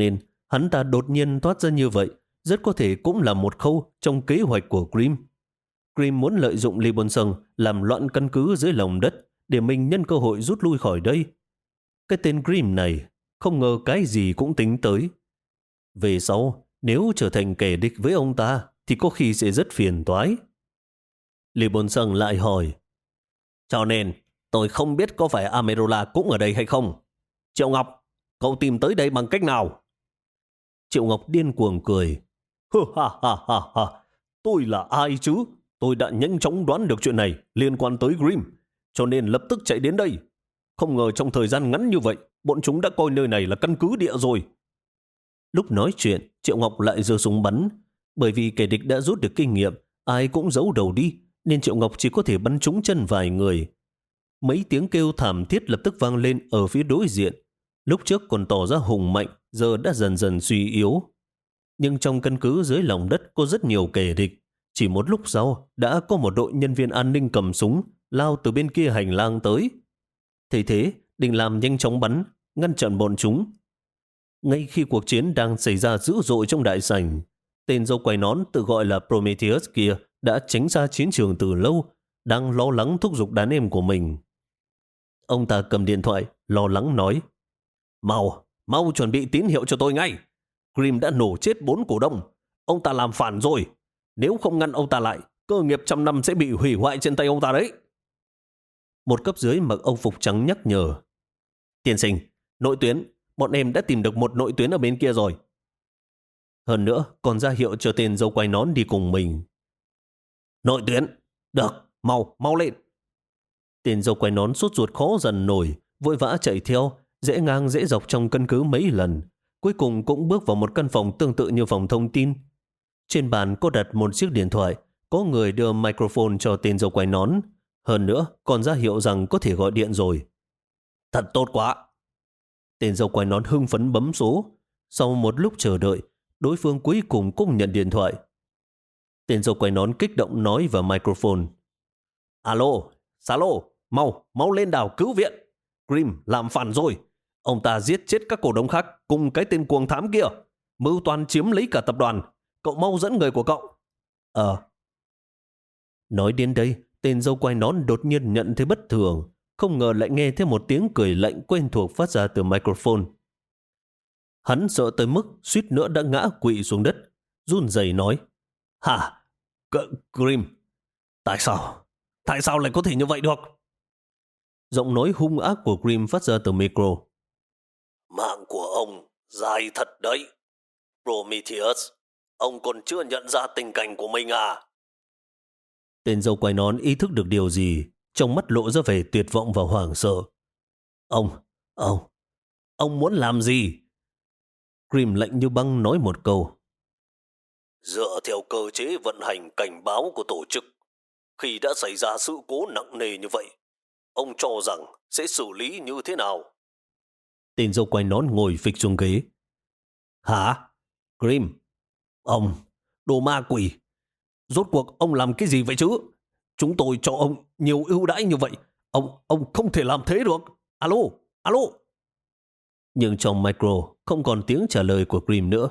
hắn ta đột nhiên toát ra như vậy, rất có thể cũng là một khâu trong kế hoạch của Grimm. Grimm muốn lợi dụng Libonson làm loạn căn cứ dưới lòng đất để mình nhân cơ hội rút lui khỏi đây. Cái tên Grimm này không ngờ cái gì cũng tính tới. Về sau, nếu trở thành kẻ địch với ông ta thì có khi sẽ rất phiền toái. Libonson lại hỏi, cho nên tôi không biết có phải Amerola cũng ở đây hay không. Triệu Ngọc, cậu tìm tới đây bằng cách nào? Triệu Ngọc điên cuồng cười. Hơ ha ha ha ha, tôi là ai chứ? Tôi đã nhanh chóng đoán được chuyện này liên quan tới Grimm, cho nên lập tức chạy đến đây. Không ngờ trong thời gian ngắn như vậy, bọn chúng đã coi nơi này là căn cứ địa rồi. Lúc nói chuyện, Triệu Ngọc lại giơ súng bắn. Bởi vì kẻ địch đã rút được kinh nghiệm, ai cũng giấu đầu đi, nên Triệu Ngọc chỉ có thể bắn trúng chân vài người. Mấy tiếng kêu thảm thiết lập tức vang lên ở phía đối diện. Lúc trước còn tỏ ra hùng mạnh, giờ đã dần dần suy yếu. Nhưng trong căn cứ dưới lòng đất có rất nhiều kẻ địch. Chỉ một lúc sau, đã có một đội nhân viên an ninh cầm súng lao từ bên kia hành lang tới. Thế thế, Đình Lam nhanh chóng bắn, ngăn chặn bọn chúng. Ngay khi cuộc chiến đang xảy ra dữ dội trong đại sảnh, tên dâu quai nón tự gọi là Prometheus kia đã tránh ra chiến trường từ lâu, đang lo lắng thúc giục đàn em của mình. Ông ta cầm điện thoại, lo lắng nói, Mau, mau chuẩn bị tín hiệu cho tôi ngay. Grimm đã nổ chết bốn cổ đông. Ông ta làm phản rồi. Nếu không ngăn ông ta lại, cơ nghiệp trăm năm sẽ bị hủy hoại trên tay ông ta đấy. Một cấp dưới mặc âu phục trắng nhắc nhở, tiên sinh, nội tuyến, bọn em đã tìm được một nội tuyến ở bên kia rồi. Hơn nữa, còn ra hiệu cho tên dâu quai nón đi cùng mình. Nội tuyến, được, mau, mau lên. Tên dâu quai nón sốt ruột khó dần nổi, vội vã chạy theo, dễ ngang dễ dọc trong căn cứ mấy lần. Cuối cùng cũng bước vào một căn phòng tương tự như phòng thông tin. Trên bàn có đặt một chiếc điện thoại, có người đưa microphone cho tên dâu quai nón. Hơn nữa, còn ra hiệu rằng có thể gọi điện rồi. Thật tốt quá. Tên dâu quai nón hưng phấn bấm số. Sau một lúc chờ đợi, đối phương cuối cùng cũng nhận điện thoại. Tên dâu quai nón kích động nói vào microphone. Alo, Salo, mau, mau lên đảo cứu viện. Grimm làm phản rồi. Ông ta giết chết các cổ đông khác cùng cái tên cuồng thám kia. Mưu toan chiếm lấy cả tập đoàn. Cậu mau dẫn người của cậu. Ờ. Nói đến đây, tên dâu quai nón đột nhiên nhận thấy bất thường. Không ngờ lại nghe thấy một tiếng cười lạnh quen thuộc phát ra từ microphone. Hắn sợ tới mức suýt nữa đã ngã quỵ xuống đất. Run rẩy nói. Hả? Grimm? Tại sao? Tại sao lại có thể như vậy được? Giọng nói hung ác của Grimm phát ra từ micro. Mạng của ông dài thật đấy. Prometheus, ông còn chưa nhận ra tình cảnh của mình à? Tên dâu quai nón ý thức được điều gì, trong mắt lộ ra vẻ tuyệt vọng và hoảng sợ. Ông, ông, ông muốn làm gì? Grimm lạnh như băng nói một câu. Dựa theo cơ chế vận hành cảnh báo của tổ chức, khi đã xảy ra sự cố nặng nề như vậy, ông cho rằng sẽ xử lý như thế nào? Tên dâu quai nón ngồi phịch xuống ghế. Hả? Grimm, ông, đồ ma quỷ, rốt cuộc ông làm cái gì vậy chứ? Chúng tôi cho ông nhiều ưu đãi như vậy, ông ông không thể làm thế được. Alo, alo. Nhưng trong micro không còn tiếng trả lời của Grimm nữa.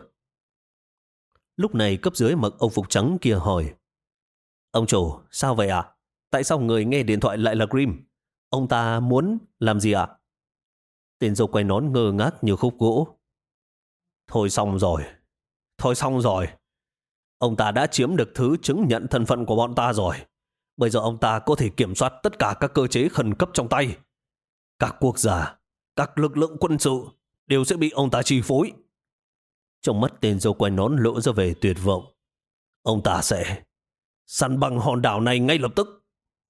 Lúc này cấp dưới mặc âu phục trắng kia hỏi. Ông chủ, sao vậy ạ? À? Tại sao người nghe điện thoại lại là Grimm? Ông ta muốn làm gì ạ? À? Tên dâu quai nón ngơ ngác như khúc gỗ. Thôi xong rồi. Thôi xong rồi. Ông ta đã chiếm được thứ chứng nhận thân phận của bọn ta rồi. Bây giờ ông ta có thể kiểm soát tất cả các cơ chế khẩn cấp trong tay. Các quốc gia, các lực lượng quân sự đều sẽ bị ông ta chi phối. Trong mắt tên dâu quai nón lộ ra vẻ tuyệt vọng. Ông ta sẽ săn bằng hòn đảo này ngay lập tức.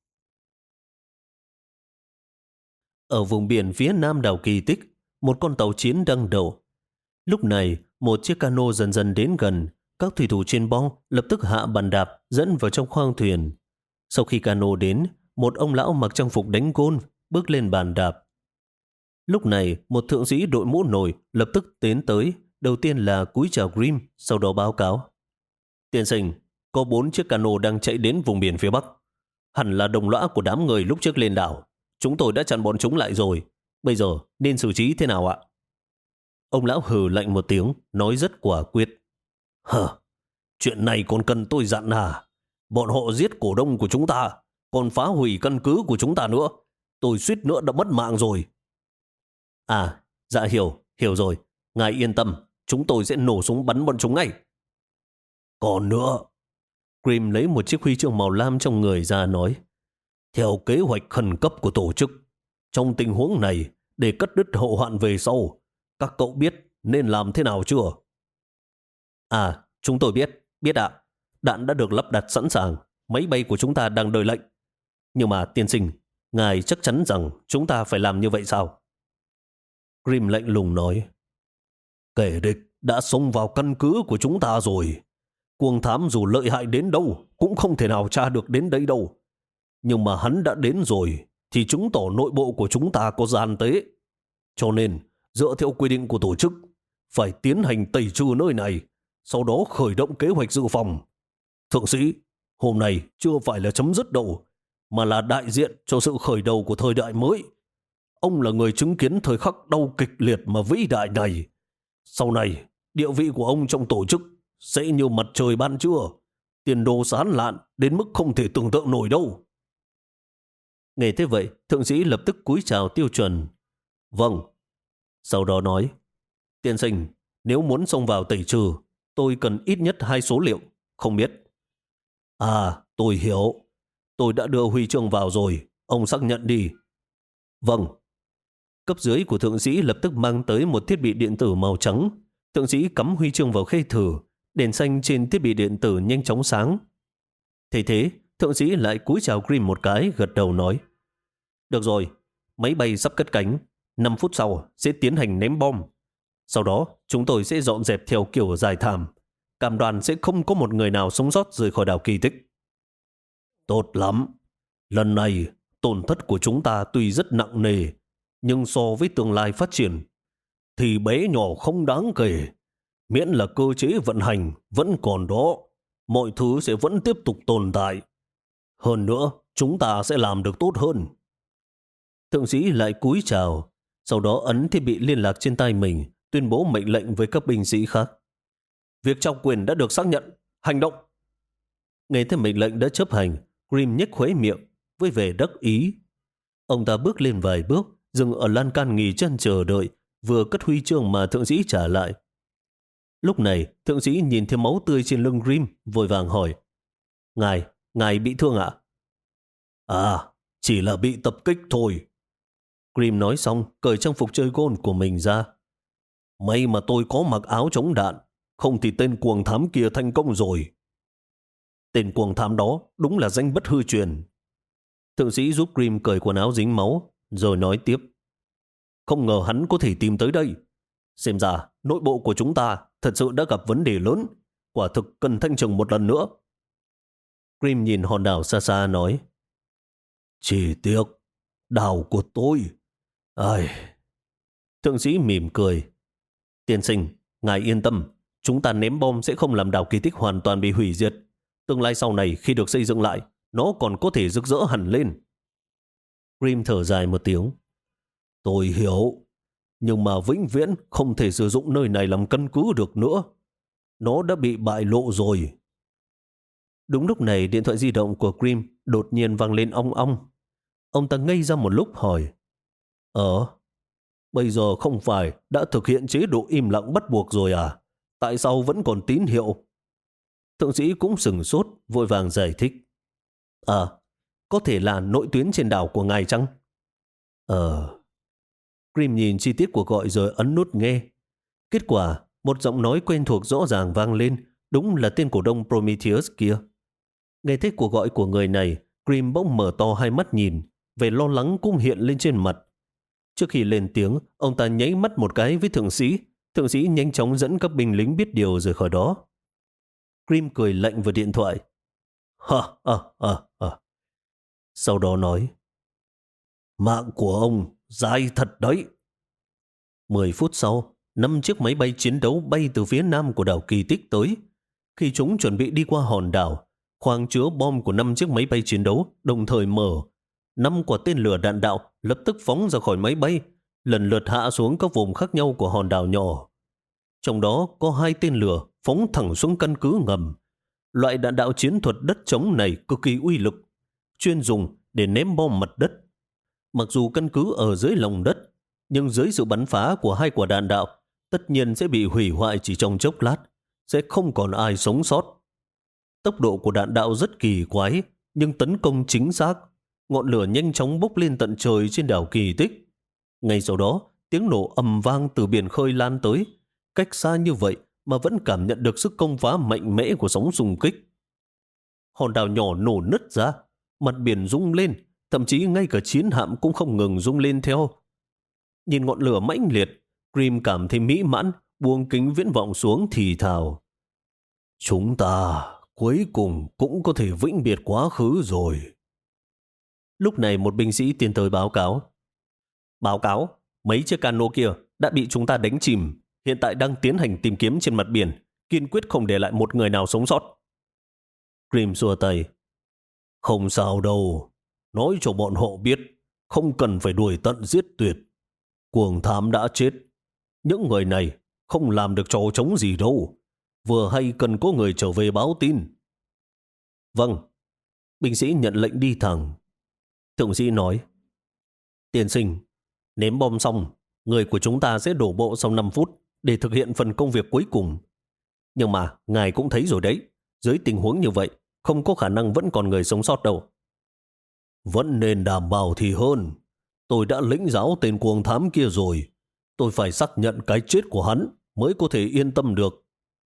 Ở vùng biển phía nam đảo Kỳ Tích, một con tàu chiến đang đậu. Lúc này, một chiếc cano dần dần đến gần. Các thủy thủ trên bo lập tức hạ bàn đạp dẫn vào trong khoang thuyền. Sau khi cano đến, một ông lão mặc trang phục đánh golf bước lên bàn đạp. Lúc này, một thượng sĩ đội mũ nổi lập tức tiến tới. Đầu tiên là cúi chào Grimm, sau đó báo cáo. Tiên sinh, có bốn chiếc cano đang chạy đến vùng biển phía Bắc. Hẳn là đồng lõa của đám người lúc trước lên đảo. Chúng tôi đã chặn bọn chúng lại rồi. Bây giờ nên xử trí thế nào ạ? Ông lão hừ lạnh một tiếng, nói rất quả quyết. Hờ, chuyện này còn cần tôi dặn à? Bọn họ giết cổ đông của chúng ta, còn phá hủy căn cứ của chúng ta nữa. Tôi suýt nữa đã mất mạng rồi. À, dạ hiểu, hiểu rồi. Ngài yên tâm, chúng tôi sẽ nổ súng bắn bọn chúng ngay. Còn nữa, Grim lấy một chiếc huy chương màu lam trong người ra nói, theo kế hoạch khẩn cấp của tổ chức, trong tình huống này, để cắt đứt hậu hoạn về sau, các cậu biết nên làm thế nào chưa? À, chúng tôi biết, biết ạ. Đạn đã được lắp đặt sẵn sàng, máy bay của chúng ta đang đợi lệnh. Nhưng mà tiên sinh, ngài chắc chắn rằng chúng ta phải làm như vậy sao? Grim lạnh lùng nói, kẻ địch đã xông vào căn cứ của chúng ta rồi. Cuồng thám dù lợi hại đến đâu cũng không thể nào tra được đến đây đâu. Nhưng mà hắn đã đến rồi thì chứng tỏ nội bộ của chúng ta có gian tế. Cho nên, dựa theo quy định của tổ chức, phải tiến hành tẩy trừ nơi này, sau đó khởi động kế hoạch dự phòng. Thượng sĩ, hôm nay chưa phải là chấm dứt đâu, mà là đại diện cho sự khởi đầu của thời đại mới. Ông là người chứng kiến thời khắc đau kịch liệt mà vĩ đại này. Sau này, địa vị của ông trong tổ chức sẽ như mặt trời ban trưa, tiền đồ sáng lạn đến mức không thể tưởng tượng nổi đâu. Nghe thế vậy, thượng sĩ lập tức cúi chào Tiêu Chuẩn. Vâng. Sau đó nói, tiên sinh, nếu muốn xông vào tẩy trừ, tôi cần ít nhất hai số liệu, không biết. À, tôi hiểu. Tôi đã đưa huy chương vào rồi, ông xác nhận đi. Vâng. Cấp dưới của thượng sĩ lập tức mang tới một thiết bị điện tử màu trắng. Thượng sĩ cắm huy chương vào khe thử, đèn xanh trên thiết bị điện tử nhanh chóng sáng. Thế thế, thượng sĩ lại cúi chào Grim một cái, gật đầu nói, được rồi, máy bay sắp cất cánh, năm phút sau sẽ tiến hành ném bom. Sau đó, chúng tôi sẽ dọn dẹp theo kiểu dài thảm. Cam đoan sẽ không có một người nào sống sót rời khỏi đảo Kỳ Tích. Tốt lắm. Lần này, tổn thất của chúng ta tuy rất nặng nề, nhưng so với tương lai phát triển, thì bé nhỏ không đáng kể. Miễn là cơ chế vận hành vẫn còn đó, mọi thứ sẽ vẫn tiếp tục tồn tại. Hơn nữa, chúng ta sẽ làm được tốt hơn. Thượng sĩ lại cúi chào, sau đó ấn thiết bị liên lạc trên tay mình, tuyên bố mệnh lệnh với các binh sĩ khác. Việc trao quyền đã được xác nhận, hành động. Nghe thấy mệnh lệnh đã chấp hành, Grim nhếch khóe miệng với vẻ đắc ý. Ông ta bước lên vài bước, dừng ở lan can nghỉ chân chờ đợi, vừa cất huy chương mà thượng sĩ trả lại. Lúc này, thượng sĩ nhìn thấy máu tươi trên lưng Grim, vội vàng hỏi, Ngài, ngài bị thương ạ? À, chỉ là bị tập kích thôi. Grim nói xong, cởi trang phục chơi gôn của mình ra. May mà tôi có mặc áo chống đạn, không thì tên cuồng thám kia thành công rồi. Tên cuồng thám đó đúng là danh bất hư truyền. Thượng sĩ giúp Grim cởi quần áo dính máu, rồi nói tiếp. Không ngờ hắn có thể tìm tới đây. Xem ra, nội bộ của chúng ta thật sự đã gặp vấn đề lớn, quả thực cần thanh trừng một lần nữa. Grim nhìn hòn đảo xa xa nói. Chỉ tiếc, đảo của tôi. Ai... Thượng sĩ mỉm cười. Tiên sinh, ngài yên tâm, chúng ta ném bom sẽ không làm đảo Kỳ Tích hoàn toàn bị hủy diệt. Tương lai sau này khi được xây dựng lại, nó còn có thể rực rỡ hẳn lên. Grim thở dài một tiếng. Tôi hiểu, nhưng mà vĩnh viễn không thể sử dụng nơi này làm căn cứ được nữa. Nó đã bị bại lộ rồi. Đúng lúc này, điện thoại di động của Grim đột nhiên vang lên ong ong. Ông ta ngây ra một lúc hỏi. Ờ, bây giờ không phải đã thực hiện chế độ im lặng bắt buộc rồi à? Tại sao vẫn còn tín hiệu? Thượng sĩ cũng sửng sốt, vội vàng giải thích. Ờ, có thể là nội tuyến trên đảo của ngài chăng? Ờ... Grim nhìn chi tiết cuộc gọi rồi ấn nút nghe. Kết quả, một giọng nói quen thuộc rõ ràng vang lên, đúng là tên cổ đông Prometheus kia. Nghe thấy cuộc gọi của người này, Grim bỗng mở to hai mắt nhìn, vẻ lo lắng cũng hiện lên trên mặt. Trước khi lên tiếng, ông ta nháy mắt một cái với thượng sĩ. Thượng sĩ nhanh chóng dẫn các binh lính biết điều rời khỏi đó. Grim cười lạnh vào điện thoại. Ha ha ha ha. Sau đó nói. Mạng của ông dài thật đấy. Mười phút sau, năm chiếc máy bay chiến đấu bay từ phía nam của đảo Kỳ Tích tới. Khi chúng chuẩn bị đi qua hòn đảo, khoang chứa bom của năm chiếc máy bay chiến đấu đồng thời mở. Năm quả tên lửa đạn đạo lập tức phóng ra khỏi máy bay, lần lượt hạ xuống các vùng khác nhau của hòn đảo nhỏ. Trong đó có hai tên lửa phóng thẳng xuống căn cứ ngầm. Loại đạn đạo chiến thuật đất trống này cực kỳ uy lực, chuyên dùng để ném bom mặt đất. Mặc dù căn cứ ở dưới lòng đất, nhưng dưới sự bắn phá của hai quả đạn đạo, tất nhiên sẽ bị hủy hoại chỉ trong chốc lát, sẽ không còn ai sống sót. Tốc độ của đạn đạo rất kỳ quái, nhưng tấn công chính xác. Ngọn lửa nhanh chóng bốc lên tận trời trên đảo Kỳ Tích. Ngay sau đó, tiếng nổ ầm vang từ biển khơi lan tới. Cách xa như vậy mà vẫn cảm nhận được sức công phá mạnh mẽ của sóng xung kích. Hòn đảo nhỏ nổ nứt ra, mặt biển rung lên, thậm chí ngay cả chiến hạm cũng không ngừng rung lên theo. Nhìn ngọn lửa mãnh liệt, Grim cảm thấy mỹ mãn, buông kính viễn vọng xuống thì thào. Chúng ta cuối cùng cũng có thể vĩnh biệt quá khứ rồi. Lúc này một binh sĩ tiến tới báo cáo. Báo cáo, mấy chiếc cano kia đã bị chúng ta đánh chìm, hiện tại đang tiến hành tìm kiếm trên mặt biển, kiên quyết không để lại một người nào sống sót. Grim xua tay. Không sao đâu, nói cho bọn họ biết, không cần phải đuổi tận giết tuyệt. Cuồng thám đã chết, những người này không làm được trò chống gì đâu, vừa hay cần có người trở về báo tin. Vâng, binh sĩ nhận lệnh đi thẳng. Thượng sĩ nói, tiên sinh, ném bom xong, người của chúng ta sẽ đổ bộ sau năm phút để thực hiện phần công việc cuối cùng. Nhưng mà ngài cũng thấy rồi đấy, dưới tình huống như vậy, không có khả năng vẫn còn người sống sót đâu. Vẫn nên đảm bảo thì hơn. Tôi đã lĩnh giáo tên cuồng thám kia rồi. Tôi phải xác nhận cái chết của hắn mới có thể yên tâm được.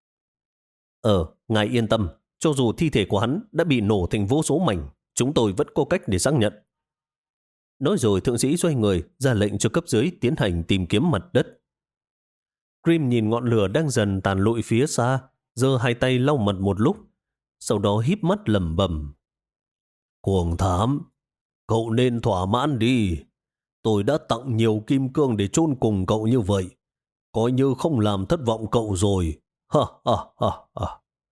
Ờ, ngài yên tâm. Cho dù thi thể của hắn đã bị nổ thành vô số mảnh, chúng tôi vẫn có cách để xác nhận. Nói rồi thượng sĩ xoay người ra lệnh cho cấp dưới tiến hành tìm kiếm mặt đất. Grim nhìn ngọn lửa đang dần tàn lụi phía xa, giơ hai tay lau mặt một lúc, sau đó híp mắt lẩm bẩm. Cuồng thám, cậu nên thỏa mãn đi. Tôi đã tặng nhiều kim cương để chôn cùng cậu như vậy. Coi như không làm thất vọng cậu rồi. Ha ha ha ha.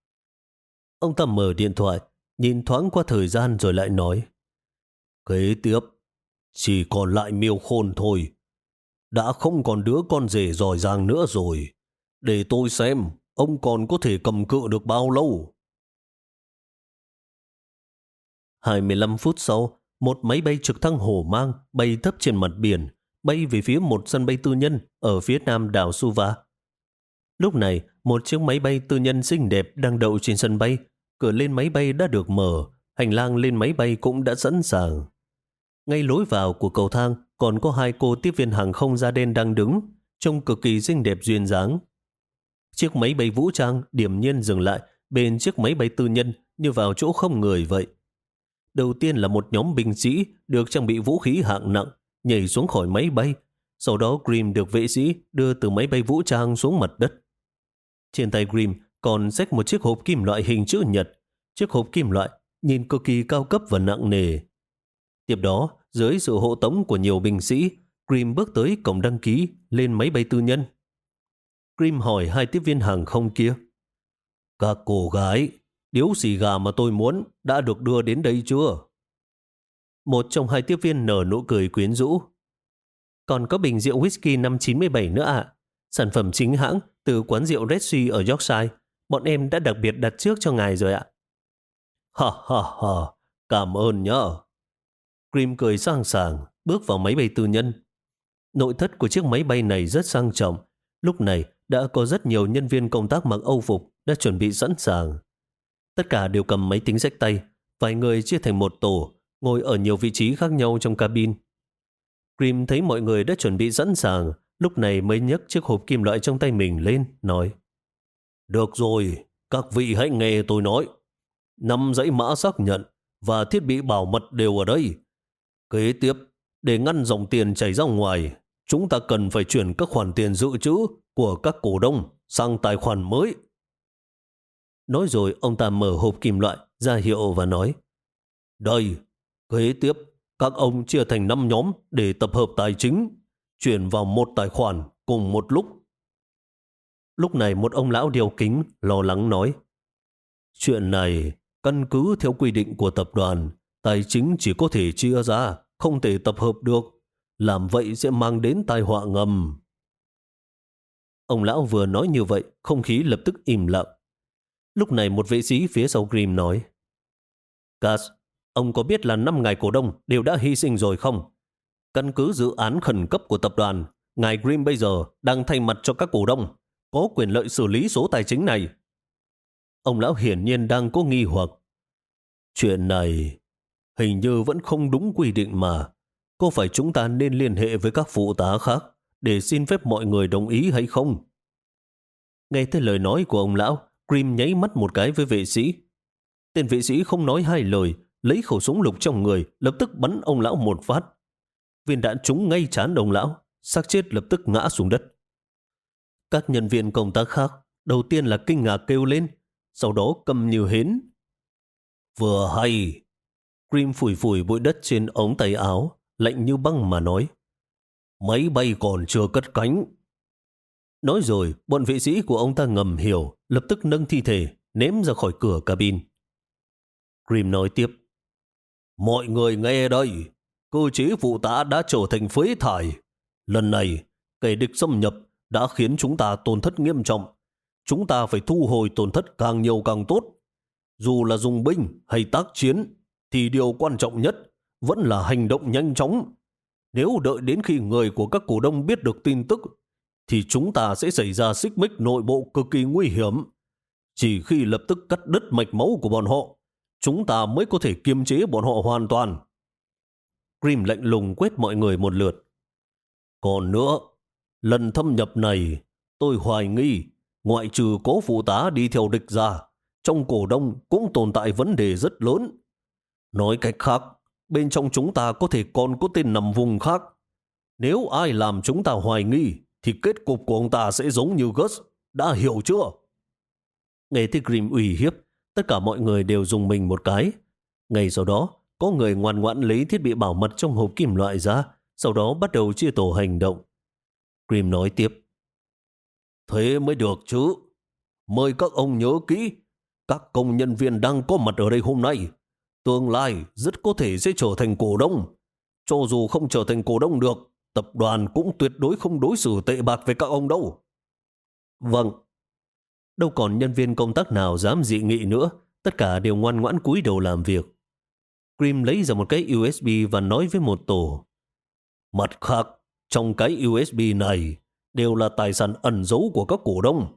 Ông ta mở điện thoại, nhìn thoáng qua thời gian rồi lại nói. Kế tiếp, chỉ còn lại Miêu Khôn thôi. Đã không còn đứa con rể giỏi giang nữa rồi. Để tôi xem, ông còn có thể cầm cự được bao lâu. hai mươi lăm phút sau, một máy bay trực thăng hổ mang bay thấp trên mặt biển, bay về phía một sân bay tư nhân ở phía nam đảo Suva. Lúc này, một chiếc máy bay tư nhân xinh đẹp đang đậu trên sân bay. Cửa lên máy bay đã được mở, hành lang lên máy bay cũng đã sẵn sàng. Ngay lối vào của cầu thang còn có hai cô tiếp viên hàng không da đen đang đứng, trông cực kỳ xinh đẹp duyên dáng. Chiếc máy bay vũ trang điềm nhiên dừng lại bên chiếc máy bay tư nhân như vào chỗ không người vậy. Đầu tiên là một nhóm binh sĩ được trang bị vũ khí hạng nặng nhảy xuống khỏi máy bay. Sau đó Grim được vệ sĩ đưa từ máy bay vũ trang xuống mặt đất. Trên tay Grim còn xách một chiếc hộp kim loại hình chữ nhật. Chiếc hộp kim loại nhìn cực kỳ cao cấp và nặng nề. Tiếp đó, dưới sự hộ tống của nhiều binh sĩ, Grim bước tới cổng đăng ký lên máy bay tư nhân. Grim hỏi hai tiếp viên hàng không kia. Các cô gái, điếu xì gà mà tôi muốn đã được đưa đến đây chưa? Một trong hai tiếp viên nở nụ cười quyến rũ. Còn có bình rượu whisky năm chín mươi bảy nữa ạ. Sản phẩm chính hãng từ quán rượu Red Sea ở Yorkshire. Bọn em đã đặc biệt đặt trước cho ngài rồi ạ. Ha ha ha, cảm ơn nhá. Grim cười sang sảng, bước vào máy bay tư nhân. Nội thất của chiếc máy bay này rất sang trọng. Lúc này đã có rất nhiều nhân viên công tác mặc âu phục đã chuẩn bị sẵn sàng. Tất cả đều cầm máy tính xách tay, vài người chia thành một tổ, ngồi ở nhiều vị trí khác nhau trong cabin. Grim thấy mọi người đã chuẩn bị sẵn sàng, lúc này mới nhấc chiếc hộp kim loại trong tay mình lên, nói. Được rồi, các vị hãy nghe tôi nói. Năm dãy mã xác nhận và thiết bị bảo mật đều ở đây. Kế tiếp, để ngăn dòng tiền chảy ra ngoài, chúng ta cần phải chuyển các khoản tiền dự trữ của các cổ đông sang tài khoản mới. Nói rồi ông ta mở hộp kim loại ra hiệu và nói. Đây, kế tiếp, các ông chia thành năm nhóm để tập hợp tài chính, chuyển vào một tài khoản cùng một lúc. Lúc này một ông lão đeo kính lo lắng nói. Chuyện này, căn cứ theo quy định của tập đoàn, tài chính chỉ có thể chia ra, không thể tập hợp được. làm vậy sẽ mang đến tai họa ngầm. Ông lão vừa nói như vậy, không khí lập tức im lặng. Lúc này một vệ sĩ phía sau Grim nói, Cass, ông có biết là năm ngài cổ đông đều đã hy sinh rồi không? Căn cứ dự án khẩn cấp của tập đoàn, ngài Grim bây giờ đang thay mặt cho các cổ đông, có quyền lợi xử lý số tài chính này. Ông lão hiển nhiên đang có nghi hoặc. Chuyện này hình như vẫn không đúng quy định mà. Có phải chúng ta nên liên hệ với các phụ tá khác để xin phép mọi người đồng ý hay không? Nghe thấy lời nói của ông lão, Grim nháy mắt một cái với vệ sĩ. Tên vệ sĩ không nói hai lời, lấy khẩu súng lục trong người, lập tức bắn ông lão một phát. Viên đạn trúng ngay trán ông lão, xác chết lập tức ngã xuống đất. Các nhân viên công tác khác đầu tiên là kinh ngạc kêu lên, sau đó câm như hến. Vừa hay. Grim phủi phủi bụi đất trên ống tay áo, lạnh như băng mà nói, máy bay còn chưa cất cánh. Nói rồi, bọn vệ sĩ của ông ta ngầm hiểu, lập tức nâng thi thể, ném ra khỏi cửa cabin. Grim nói tiếp, mọi người nghe đây, cơ chế phụ tá đã trở thành phế thải. Lần này, kẻ địch xâm nhập đã khiến chúng ta tổn thất nghiêm trọng. Chúng ta phải thu hồi tổn thất càng nhiều càng tốt. Dù là dùng binh hay tác chiến, thì điều quan trọng nhất vẫn là hành động nhanh chóng. Nếu đợi đến khi người của các cổ đông biết được tin tức, thì chúng ta sẽ xảy ra xích mích nội bộ cực kỳ nguy hiểm. Chỉ khi lập tức cắt đứt mạch máu của bọn họ, chúng ta mới có thể kiềm chế bọn họ hoàn toàn. Grim lạnh lùng quét mọi người một lượt. Còn nữa, lần thâm nhập này, tôi hoài nghi, ngoại trừ có phụ tá đi theo địch ra, trong cổ đông cũng tồn tại vấn đề rất lớn. Nói cách khác, bên trong chúng ta có thể còn có tên nằm vùng khác. Nếu ai làm chúng ta hoài nghi, thì kết cục của ông ta sẽ giống như Gus, đã hiểu chưa? Nghe thấy Grim uy hiếp, tất cả mọi người đều dùng mình một cái. Ngay sau đó, có người ngoan ngoãn lấy thiết bị bảo mật trong hộp kim loại ra, sau đó bắt đầu chia tổ hành động. Grim nói tiếp, thế mới được chứ. Mời các ông nhớ kỹ, các công nhân viên đang có mặt ở đây hôm nay, tương lai rất có thể sẽ trở thành cổ đông. Cho dù không trở thành cổ đông được, tập đoàn cũng tuyệt đối không đối xử tệ bạc với các ông đâu. Vâng. Đâu còn nhân viên công tác nào dám dị nghị nữa, tất cả đều ngoan ngoãn cúi đầu làm việc. Grim lấy ra một cái u ét bê và nói với một tổ. Mặt khác, trong cái u ét bê này đều là tài sản ẩn giấu của các cổ đông.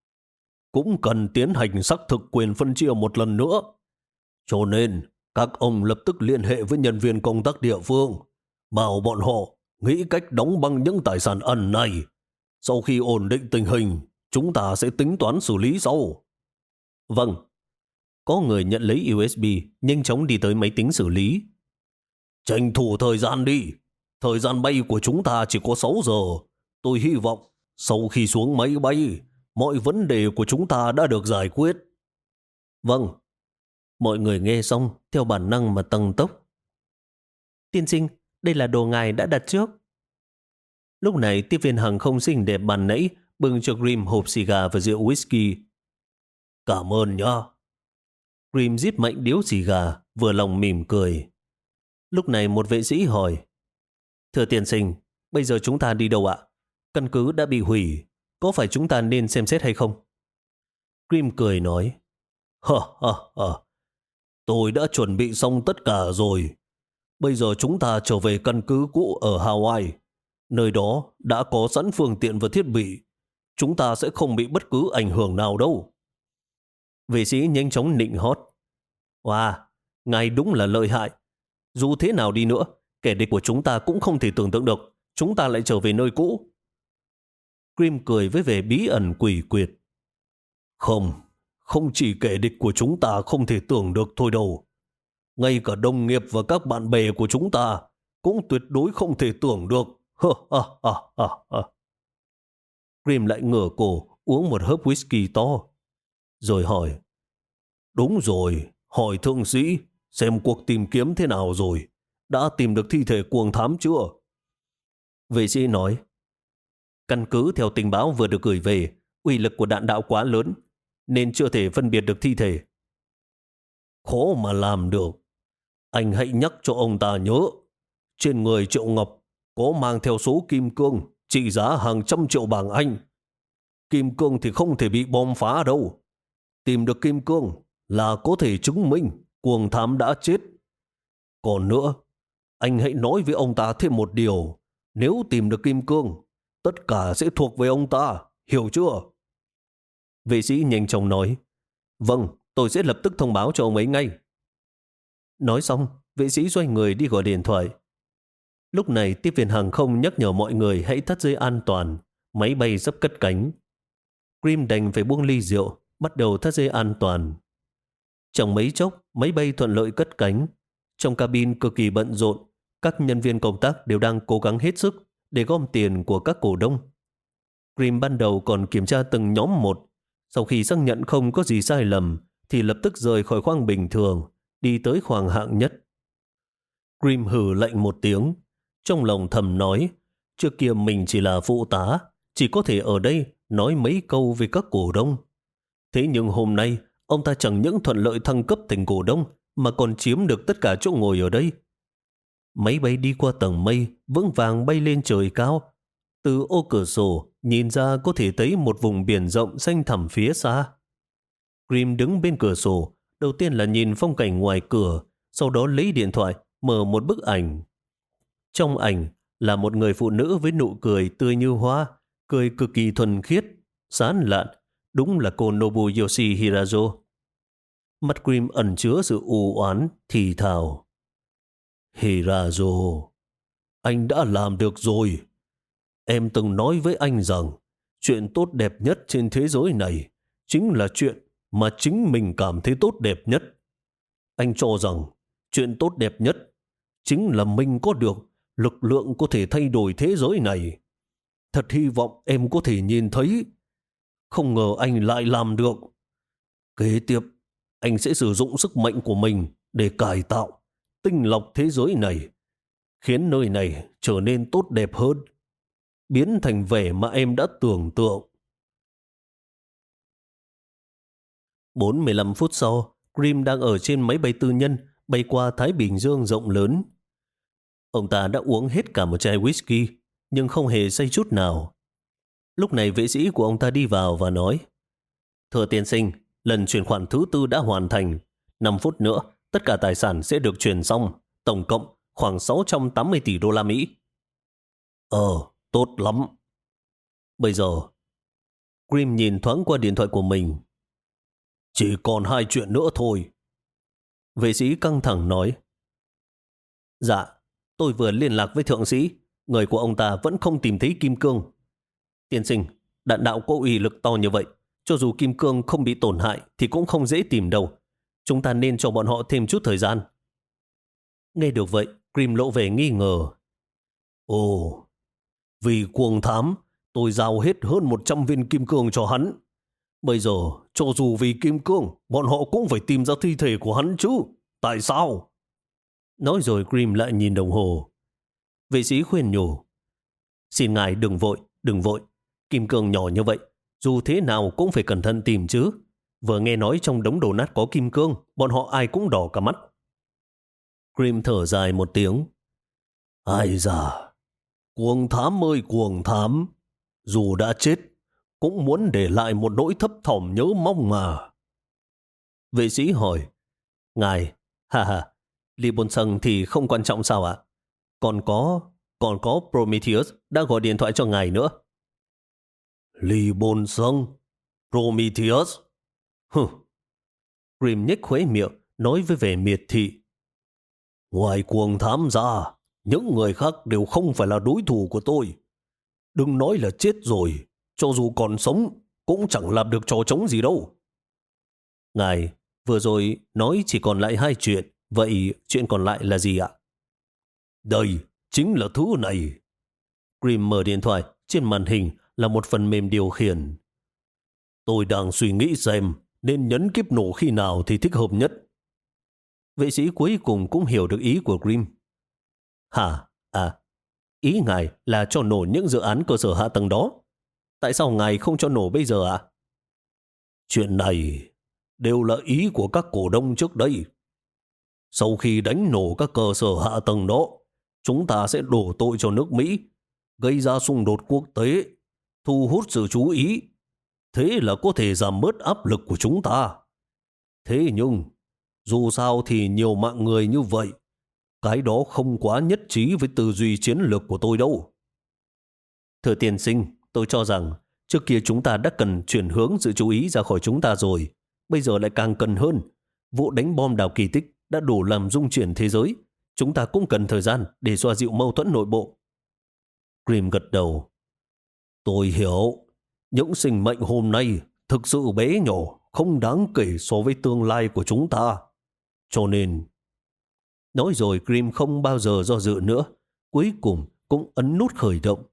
Cũng cần tiến hành xác thực quyền phân chia một lần nữa. Cho nên, các ông lập tức liên hệ với nhân viên công tác địa phương, bảo bọn họ nghĩ cách đóng băng những tài sản ẩn này. Sau khi ổn định tình hình, chúng ta sẽ tính toán xử lý sau. Vâng. Có người nhận lấy u ét bê, nhanh chóng đi tới máy tính xử lý. Tranh thủ thời gian đi. Thời gian bay của chúng ta chỉ có sáu giờ. Tôi hy vọng sau khi xuống máy bay, mọi vấn đề của chúng ta đã được giải quyết. Vâng. Mọi người nghe xong, theo bản năng mà tăng tốc. Tiên sinh, đây là đồ ngài đã đặt trước. Lúc này, tiếp viên hàng không xinh đẹp bàn nãy bưng cho Grim hộp xì gà và rượu whisky. Cảm ơn nhá. Grim rít mạnh điếu xì gà, vừa lòng mỉm cười. Lúc này một vệ sĩ hỏi, thưa tiên sinh, bây giờ chúng ta đi đâu ạ? Căn cứ đã bị hủy, có phải chúng ta nên xem xét hay không? Grim cười nói, hờ hờ hờ, tôi đã chuẩn bị xong tất cả rồi. Bây giờ chúng ta trở về căn cứ cũ ở Hawaii. Nơi đó đã có sẵn phương tiện và thiết bị. Chúng ta sẽ không bị bất cứ ảnh hưởng nào đâu. Vệ sĩ nhanh chóng nịnh hót. Wow, ngài đúng là lợi hại. Dù thế nào đi nữa, kẻ địch của chúng ta cũng không thể tưởng tượng được chúng ta lại trở về nơi cũ. Grim cười với vẻ bí ẩn quỷ quyệt. Không, không chỉ kẻ địch của chúng ta không thể tưởng được thôi đâu. Ngay cả đồng nghiệp và các bạn bè của chúng ta cũng tuyệt đối không thể tưởng được. Ha ha ha ha ha. Grim lại ngửa cổ uống một hớp whisky to, rồi hỏi, đúng rồi, hỏi thượng sĩ, xem cuộc tìm kiếm thế nào rồi? Đã tìm được thi thể cuồng thám chưa? Vệ sĩ nói, căn cứ theo tình báo vừa được gửi về, uy lực của đạn đạo quá lớn, nên chưa thể phân biệt được thi thể. Khó mà làm được. Anh hãy nhắc cho ông ta nhớ, trên người Triệu Ngọc
có mang theo số kim cương trị giá hàng trăm triệu bảng Anh. Kim cương thì không thể bị bom phá đâu. Tìm được kim cương là có thể chứng minh cuồng thám đã chết. Còn nữa, anh hãy nói với ông ta thêm một điều. Nếu tìm được kim cương, tất cả sẽ thuộc về ông ta, hiểu chưa?
Vệ sĩ nhanh chóng nói, vâng, tôi sẽ lập tức thông báo cho ông ấy ngay. Nói xong, vệ sĩ xoay người đi gọi điện thoại. Lúc này tiếp viên hàng không nhắc nhở mọi người hãy thắt dây an toàn, máy bay sắp cất cánh. Grim đành phải buông ly rượu, bắt đầu thắt dây an toàn. Trong mấy chốc, máy bay thuận lợi cất cánh. Trong cabin cực kỳ bận rộn, các nhân viên công tác đều đang cố gắng hết sức để gom tiền của các cổ đông. Grim ban đầu còn kiểm tra từng nhóm một, sau khi xác nhận không có gì sai lầm thì lập tức rời khỏi khoang bình thường, đi tới khoang hạng nhất. Grim hừ lạnh một tiếng, trong lòng thầm nói, trước kia mình chỉ là phụ tá, chỉ có thể ở đây nói mấy câu với các cổ đông. Thế nhưng hôm nay, ông ta chẳng những thuận lợi thăng cấp thành cổ đông, mà còn chiếm được tất cả chỗ ngồi ở đây. Máy bay đi qua tầng mây, vững vàng bay lên trời cao. Từ ô cửa sổ, nhìn ra có thể thấy một vùng biển rộng xanh thẳm phía xa. Grim đứng bên cửa sổ, đầu tiên là nhìn phong cảnh ngoài cửa, sau đó lấy điện thoại, mở một bức ảnh. Trong ảnh là một người phụ nữ với nụ cười tươi như hoa, cười cực kỳ thuần khiết, sán lạn, đúng là cô Nobuyoshi Hirazo. Mắt Grim ẩn chứa sự u oán, thì thào. Hirazo, anh đã làm được rồi. Em từng nói với anh rằng chuyện tốt đẹp nhất trên thế giới này chính là chuyện mà chính mình cảm thấy tốt đẹp nhất. Anh cho rằng chuyện tốt đẹp nhất chính là mình có được lực lượng có thể thay đổi thế giới này. Thật hy vọng em có thể nhìn thấy. Không ngờ anh lại làm được. Kế tiếp, anh sẽ sử dụng sức mạnh của mình để cải tạo, tinh lọc thế giới này, khiến nơi này trở nên tốt đẹp hơn, biến thành vẻ mà em đã tưởng tượng. bốn mươi lăm phút sau, Grim đang ở trên máy bay tư nhân bay qua Thái Bình Dương rộng lớn. Ông ta đã uống hết cả một chai whisky, nhưng không hề say chút nào. Lúc này vệ sĩ của ông ta đi vào và nói, thưa tiên sinh, lần chuyển khoản thứ tư đã hoàn thành. năm phút nữa, tất cả tài sản sẽ được chuyển xong, tổng cộng khoảng sáu trăm tám mươi tỷ đô la Mỹ. Ờ, tốt lắm. Bây giờ, Grim nhìn thoáng qua điện thoại của mình. Chỉ còn hai chuyện nữa thôi. Vệ sĩ căng thẳng nói. Dạ, tôi vừa liên lạc với thượng sĩ, người của ông ta vẫn không tìm thấy kim cương. Tiên sinh, đạn đạo có uy lực to như vậy, cho dù kim cương không bị tổn hại thì cũng không dễ tìm đâu. Chúng ta nên cho bọn họ thêm chút thời gian. Nghe được vậy, Grim lộ vẻ nghi ngờ. Ồ, vì cuồng thám, tôi giao hết hơn một trăm viên kim cương cho hắn. Bây giờ, cho dù vì kim cương, bọn họ cũng phải tìm ra thi thể của hắn chứ. Tại sao? Nói rồi Grim lại nhìn đồng hồ. Vệ sĩ khuyên nhủ. Xin ngài đừng vội, đừng vội. Kim cương nhỏ như vậy, dù thế nào cũng phải cẩn thận tìm chứ. Vừa nghe nói trong đống đổ nát có kim cương, bọn họ ai cũng đỏ cả mắt. Grim thở dài một tiếng. Ai da, cuồng thám ơi cuồng thám, dù đã chết, cũng muốn để lại một nỗi thấp thỏm nhớ mong mà. Vệ sĩ hỏi, ngài, ha ha, Lee Bôn-sung thì không quan trọng sao ạ? Còn có, còn có Prometheus đã gọi điện thoại cho ngài nữa. Lee Bôn-sung, Prometheus? Hừ. Grim nhếch khóe miệng, nói với vẻ miệt thị. Ngoài cuồng thám ra, những người khác đều không phải là đối thủ của tôi. Đừng nói là chết rồi, cho dù còn sống, cũng chẳng làm được trò trống gì đâu. Ngài, vừa rồi nói chỉ còn lại hai chuyện, vậy chuyện còn lại là gì ạ? Đây, chính là thứ này. Grim mở điện thoại, trên màn hình là một phần mềm điều khiển. Tôi đang suy nghĩ xem nên nhấn kiếp nổ khi nào thì thích hợp nhất. Vệ sĩ cuối cùng cũng hiểu được ý của Grim. Hả? À, ý ngài là cho nổ những dự án cơ sở hạ tầng đó. Tại sao ngài không cho nổ bây giờ ạ? À? Chuyện này đều là ý của các cổ đông trước đây. Sau khi đánh nổ các cơ sở hạ tầng đó,
chúng ta sẽ đổ tội cho nước Mỹ, gây ra xung đột quốc tế, thu hút sự chú ý. Thế là có thể giảm bớt áp lực của chúng ta. Thế nhưng, dù sao thì nhiều mạng người như vậy, cái đó không quá nhất trí với tư duy chiến lược của tôi đâu.
Thưa tiên sinh, tôi cho rằng trước kia chúng ta đã cần chuyển hướng sự chú ý ra khỏi chúng ta rồi. Bây giờ lại càng cần hơn. Vụ đánh bom đảo kỳ tích đã đủ làm rung chuyển thế giới. Chúng ta cũng cần thời gian để xoa dịu mâu thuẫn nội bộ.
Grimm gật đầu. Tôi hiểu. Những sinh mệnh hôm nay thực sự bé nhỏ, không đáng kể so với tương lai của chúng ta. Cho nên...
Nói rồi Grimm không bao giờ do dự nữa. Cuối cùng cũng ấn nút khởi động.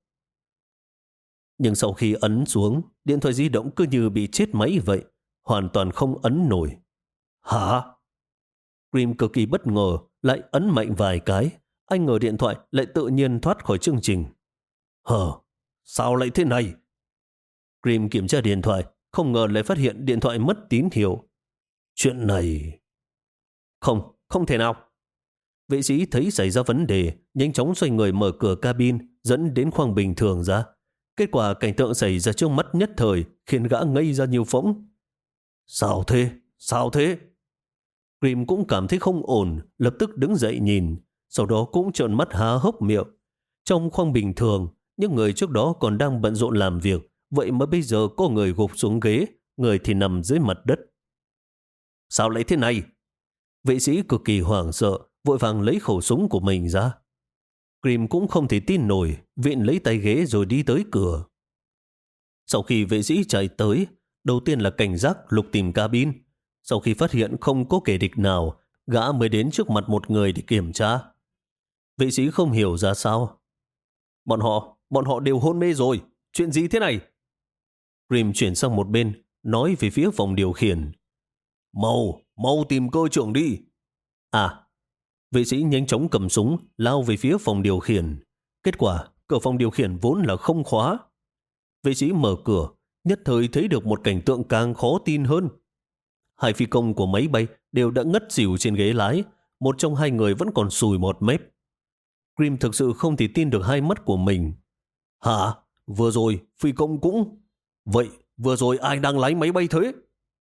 Nhưng sau khi ấn xuống, điện thoại di động cứ như bị chết máy vậy. Hoàn toàn không ấn nổi.
Hả?
Grimm cực kỳ bất ngờ, lại ấn mạnh vài cái. Anh ngờ điện thoại lại tự nhiên thoát khỏi chương trình.
Hờ, sao lại thế này?
Grimm kiểm tra điện thoại, không ngờ lại phát hiện điện thoại mất tín hiệu.
Chuyện này...
Không, không thể nào. Vệ sĩ thấy xảy ra vấn đề, nhanh chóng xoay người mở cửa cabin, dẫn đến khoang bình thường ra. Kết quả cảnh tượng xảy ra trước mắt nhất thời, khiến gã ngây ra nhiều phỗng.
Sao thế? Sao thế?
Grimm cũng cảm thấy không ổn, lập tức đứng dậy nhìn, sau đó cũng trợn mắt há hốc miệng. Trong khoang bình thường, những người trước đó còn đang bận rộn làm việc, vậy mà bây giờ có người gục xuống ghế, người thì nằm dưới mặt đất.
Sao lại thế này?
Vệ sĩ cực kỳ hoảng sợ, vội vàng lấy khẩu súng của mình ra. Grimm cũng không thể tin nổi, viện lấy tay ghế rồi đi tới cửa. Sau khi vệ sĩ chạy tới, đầu tiên là cảnh giác lục tìm cabin. Sau khi phát hiện không có kẻ địch nào, gã mới đến trước mặt một người để kiểm tra. Vệ sĩ không hiểu ra sao.
Bọn họ, bọn họ đều hôn mê rồi. Chuyện gì thế này?
Grimm chuyển sang một bên, nói về phía phòng điều khiển.
Mau, mau tìm cơ trưởng đi.
À, vệ sĩ nhanh chóng cầm súng, lao về phía phòng điều khiển. Kết quả, cửa phòng điều khiển vốn là không khóa. Vệ sĩ mở cửa, nhất thời thấy được một cảnh tượng càng khó tin hơn. Hai phi công của máy bay đều đã ngất xỉu trên ghế lái, một trong hai người vẫn còn sùi một mép. Grimm thực sự không thể tin được hai mắt của mình.
Hả? Vừa rồi phi công cũng... Vậy vừa rồi ai đang lái máy bay thế?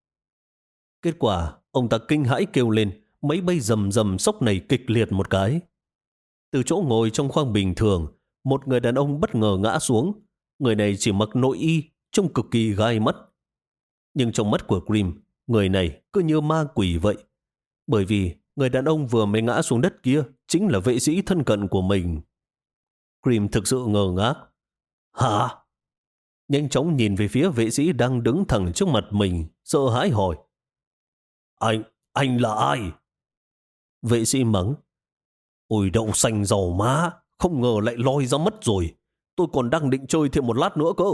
Kết quả, ông ta kinh hãi kêu lên, máy bay rầm rầm sốc nảy kịch liệt một cái. Từ chỗ ngồi trong khoang bình thường, một người đàn ông bất ngờ ngã xuống. Người này chỉ mặc nội y, trông cực kỳ gai mắt. Nhưng trong mắt của Grimm, người này cứ như ma quỷ vậy. Bởi vì người đàn ông vừa mới ngã xuống đất kia chính là vệ sĩ thân cận của mình. Grimm thực sự ngờ ngác.
Hả?
Nhanh chóng nhìn về phía vệ sĩ đang đứng thẳng trước mặt mình, sợ hãi hỏi.
Anh, anh là ai?
Vệ sĩ mắng.
Ôi đậu xanh dầu má, không ngờ lại lòi ra mất rồi. Tôi còn đang định chơi thêm một lát nữa cơ.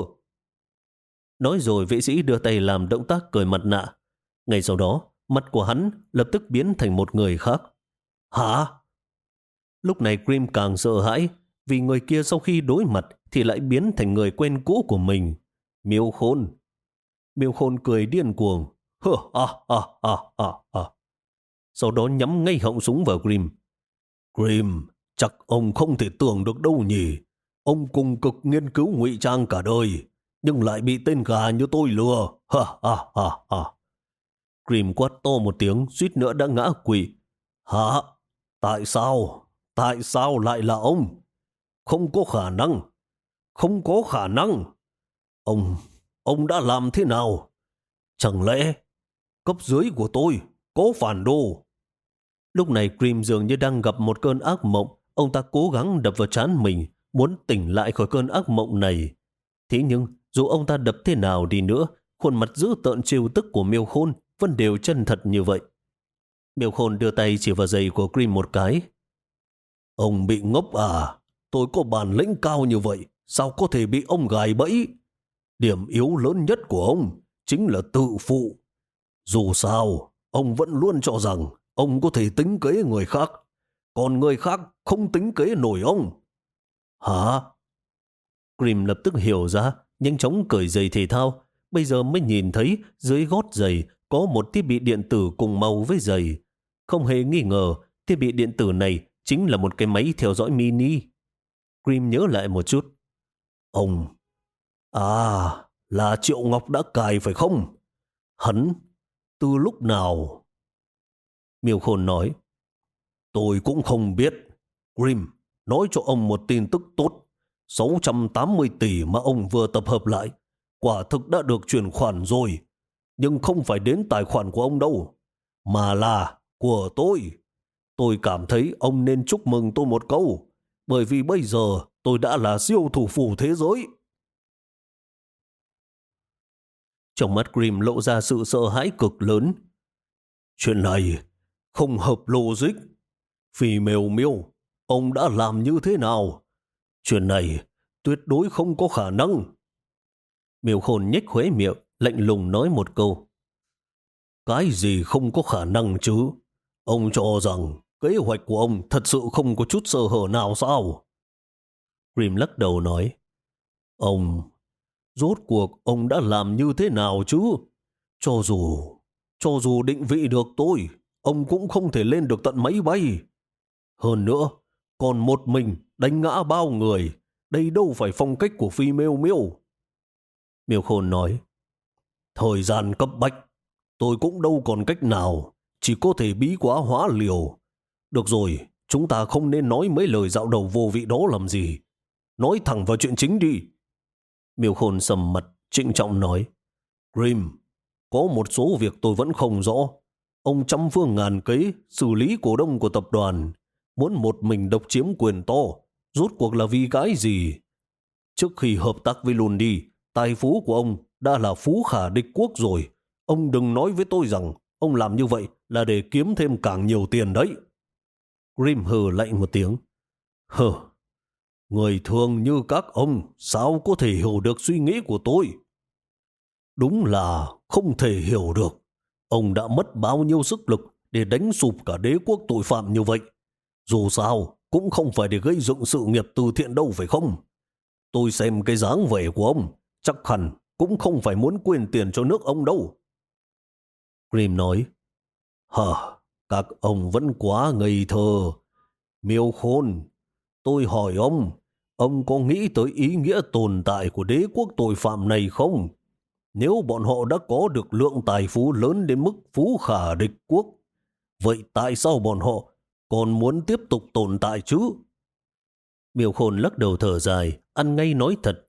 Nói rồi vệ sĩ đưa tay làm động tác cởi mặt nạ. Ngay sau đó, mặt của hắn lập tức biến thành một người khác.
Hả?
Lúc này Grimm càng sợ hãi, vì người kia sau khi đối mặt thì lại biến thành người quen cũ của mình. Miêu Khôn. Miêu Khôn cười điên cuồng.
Hơ, à, à, à, à, à.
Sau đó nhắm ngay họng súng vào Grimm.
Grimm, chắc ông không thể tưởng được đâu nhỉ. Ông cùng cực nghiên cứu ngụy trang cả đời, nhưng lại bị tên gà như tôi lừa. Ha, ha, ha, ha.
Grimm quát to một tiếng, suýt nữa đã ngã quỵ.
Hả? Tại sao? Tại sao lại là ông? Không có khả năng. Không có khả năng. Ông, ông đã làm thế nào? Chẳng lẽ cấp dưới của tôi có phản đồ?
Lúc này Grimm dường như đang gặp một cơn ác mộng. Ông ta cố gắng đập vào trán mình, muốn tỉnh lại khỏi cơn ác mộng này. Thế nhưng, dù ông ta đập thế nào đi nữa, khuôn mặt dữ tợn trêu tức của Miêu Khôn vẫn đều chân thật như vậy. Miêu Khôn đưa tay chỉ vào giày của Grimm một cái.
Ông bị ngốc à? Tôi có bản lĩnh cao như vậy, sao có thể bị ông gài bẫy? Điểm yếu lớn nhất của ông chính là tự phụ. Dù sao, ông vẫn luôn cho rằng ông có thể tính kế người khác, còn người khác không tính kế nổi ông. Hả?
Grimm lập tức hiểu ra, nhanh chóng cởi giày thể thao. Bây giờ mới nhìn thấy dưới gót giày có một thiết bị điện tử cùng màu với giày. Không hề nghi ngờ, thiết bị điện tử này chính là một cái máy theo dõi mini. Grim nhớ lại một chút.
Ông... À, là Triệu Ngọc đã cài phải không? Hắn... Từ lúc nào?
Miêu Khôn nói.
Tôi cũng không biết. Grim, nói cho ông một tin tức tốt. sáu trăm tám mươi tỷ mà ông vừa tập hợp lại, quả thực đã được chuyển khoản rồi. Nhưng không phải đến tài khoản của ông đâu, mà là của tôi. Tôi cảm thấy ông nên chúc mừng tôi một câu, bởi vì bây giờ tôi đã là siêu thủ phủ thế giới.
Trong mắt Grim lộ ra sự sợ hãi cực lớn.
Chuyện này không hợp logic. Vì mèo miêu, ông đã làm như thế nào? Chuyện này tuyệt đối không có khả năng.
Miêu Khôn nhếch khóe miệng, lạnh lùng nói một câu.
Cái gì không có khả năng chứ? Ông cho rằng kế hoạch của ông thật sự không có chút sơ hở nào sao?
Grim lắc đầu nói.
Ông, rốt cuộc ông đã làm như thế nào chứ? Cho dù, cho dù định vị được tôi, ông cũng không thể lên được tận máy bay. Hơn nữa, còn một mình đánh ngã bao người. Đây đâu phải phong cách của Phi Miêu Miêu.
Miêu Khôn nói.
Thời gian cấp bách, tôi cũng đâu còn cách nào, chỉ có thể bí quá hóa liều. Được rồi, chúng ta không nên nói mấy lời dạo đầu vô vị đó làm gì. Nói thẳng vào chuyện chính đi.
Miêu Khôn sầm mặt, trịnh trọng nói.
Grim, có một số việc tôi vẫn không rõ. Ông trăm phương ngàn kế xử lý cổ đông của tập đoàn, muốn một mình độc chiếm quyền to, rốt cuộc là vì cái gì? Trước khi hợp tác với Lundi, tài phú của ông đã là phú khả địch quốc rồi. Ông đừng nói với tôi rằng ông làm như vậy là để kiếm thêm càng nhiều tiền đấy.
Grim hừ lạnh một tiếng.
Hừ, người thường như các ông sao có thể hiểu được suy nghĩ của tôi? Đúng là không thể hiểu được. Ông đã mất bao nhiêu sức lực để đánh sụp cả đế quốc tội phạm như vậy. Dù sao, cũng không phải để gây dựng sự nghiệp từ thiện đâu phải không? Tôi xem cái dáng vẻ của ông, chắc hẳn cũng không phải muốn quyên tiền cho nước ông đâu.
Grim nói.
Hờ, các ông vẫn quá ngây thơ. Miêu Khôn, tôi hỏi ông, ông có nghĩ tới ý nghĩa tồn tại của đế quốc tội phạm này không? Nếu bọn họ đã có được lượng tài phú lớn đến mức phú khả địch quốc, vậy tại sao bọn họ còn muốn tiếp tục tồn tại chứ?
Miêu Khôn lắc đầu thở dài, ăn ngay nói thật.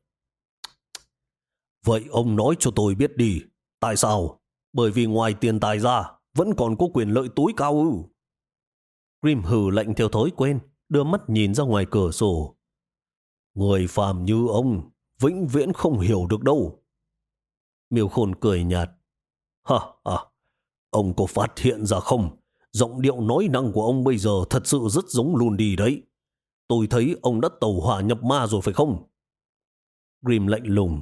Vậy ông nói cho tôi biết đi, tại sao? Bởi vì ngoài tiền tài ra, vẫn còn có quyền lợi tối cao ư?
Grim hừ lạnh theo thói quen, đưa mắt nhìn ra ngoài cửa sổ.
Người phàm như ông, vĩnh viễn không hiểu được đâu.
Miêu Khôn cười nhạt.
Ha ha, ông có phát hiện ra không? Giọng điệu nói năng của ông bây giờ thật sự rất giống Lundi đấy. Tôi thấy ông đã tẩu hỏa nhập ma rồi phải không?
Grim lạnh lùng.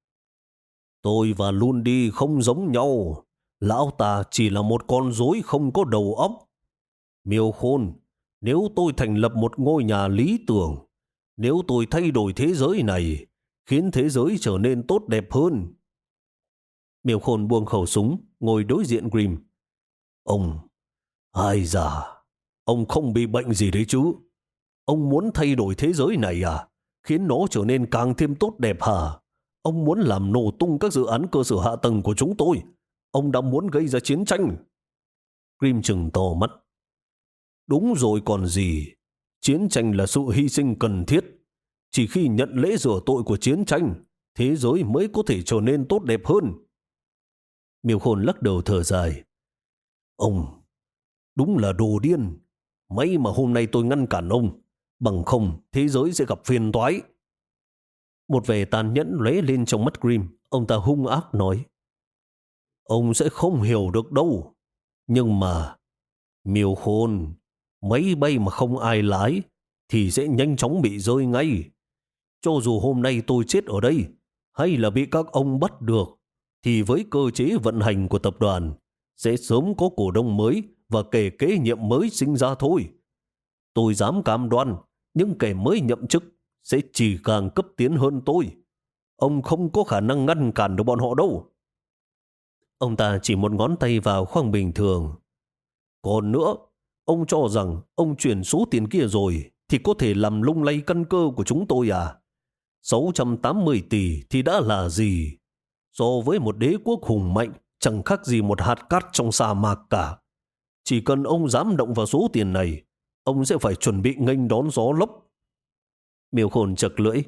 Tôi và Lundi không giống nhau. Lão ta chỉ là một con rối không có đầu óc. Miêu Khôn, nếu tôi thành lập một ngôi nhà lý tưởng, nếu tôi thay đổi thế giới này, khiến thế giới trở nên tốt đẹp hơn.
Miêu Khôn buông khẩu súng, ngồi đối diện Grim.
Ông, ai già, ông không bị bệnh gì đấy chứ? Ông muốn thay đổi thế giới này à? Khiến nó trở nên càng thêm tốt đẹp hả? Ông muốn làm nổ tung các dự án cơ sở hạ tầng của chúng tôi. Ông đã muốn gây ra chiến tranh.
Grim trừng to mắt.
Đúng rồi còn gì. Chiến tranh là sự hy sinh cần thiết. Chỉ khi nhận lễ rửa tội của chiến tranh, thế giới mới có thể trở nên tốt đẹp hơn.
Miêu Khôn lắc đầu thở dài.
Ông, đúng là đồ điên. May mà hôm nay tôi ngăn cản ông. Bằng không, thế giới sẽ gặp phiền toái.
Một vẻ tàn nhẫn lóe lên trong mắt Grim. Ông ta hung ác nói.
Ông sẽ không hiểu được đâu. Nhưng mà, Miêu Khôn, máy bay mà không ai lái thì sẽ nhanh chóng bị rơi ngay. Cho dù hôm nay tôi chết ở đây hay là bị các ông bắt được, thì với cơ chế vận hành của tập đoàn sẽ sớm có cổ đông mới và kẻ kế nhiệm mới sinh ra thôi. Tôi dám cam đoan những kẻ mới nhậm chức sẽ chỉ càng cấp tiến hơn tôi. Ông không có khả năng ngăn cản được bọn họ đâu.
Ông ta chỉ một ngón tay vào khoang bình thường.
Còn nữa, Ông cho rằng ông chuyển số tiền kia rồi thì có thể làm lung lay căn cơ của chúng tôi à? sáu trăm tám mươi tỷ thì đã là gì? So với một đế quốc hùng mạnh, chẳng khác gì một hạt cát trong sa mạc cả. Chỉ cần ông dám động vào số tiền này, ông sẽ phải chuẩn bị nghênh đón gió lốc.
Miêu Khôn chật lưỡi.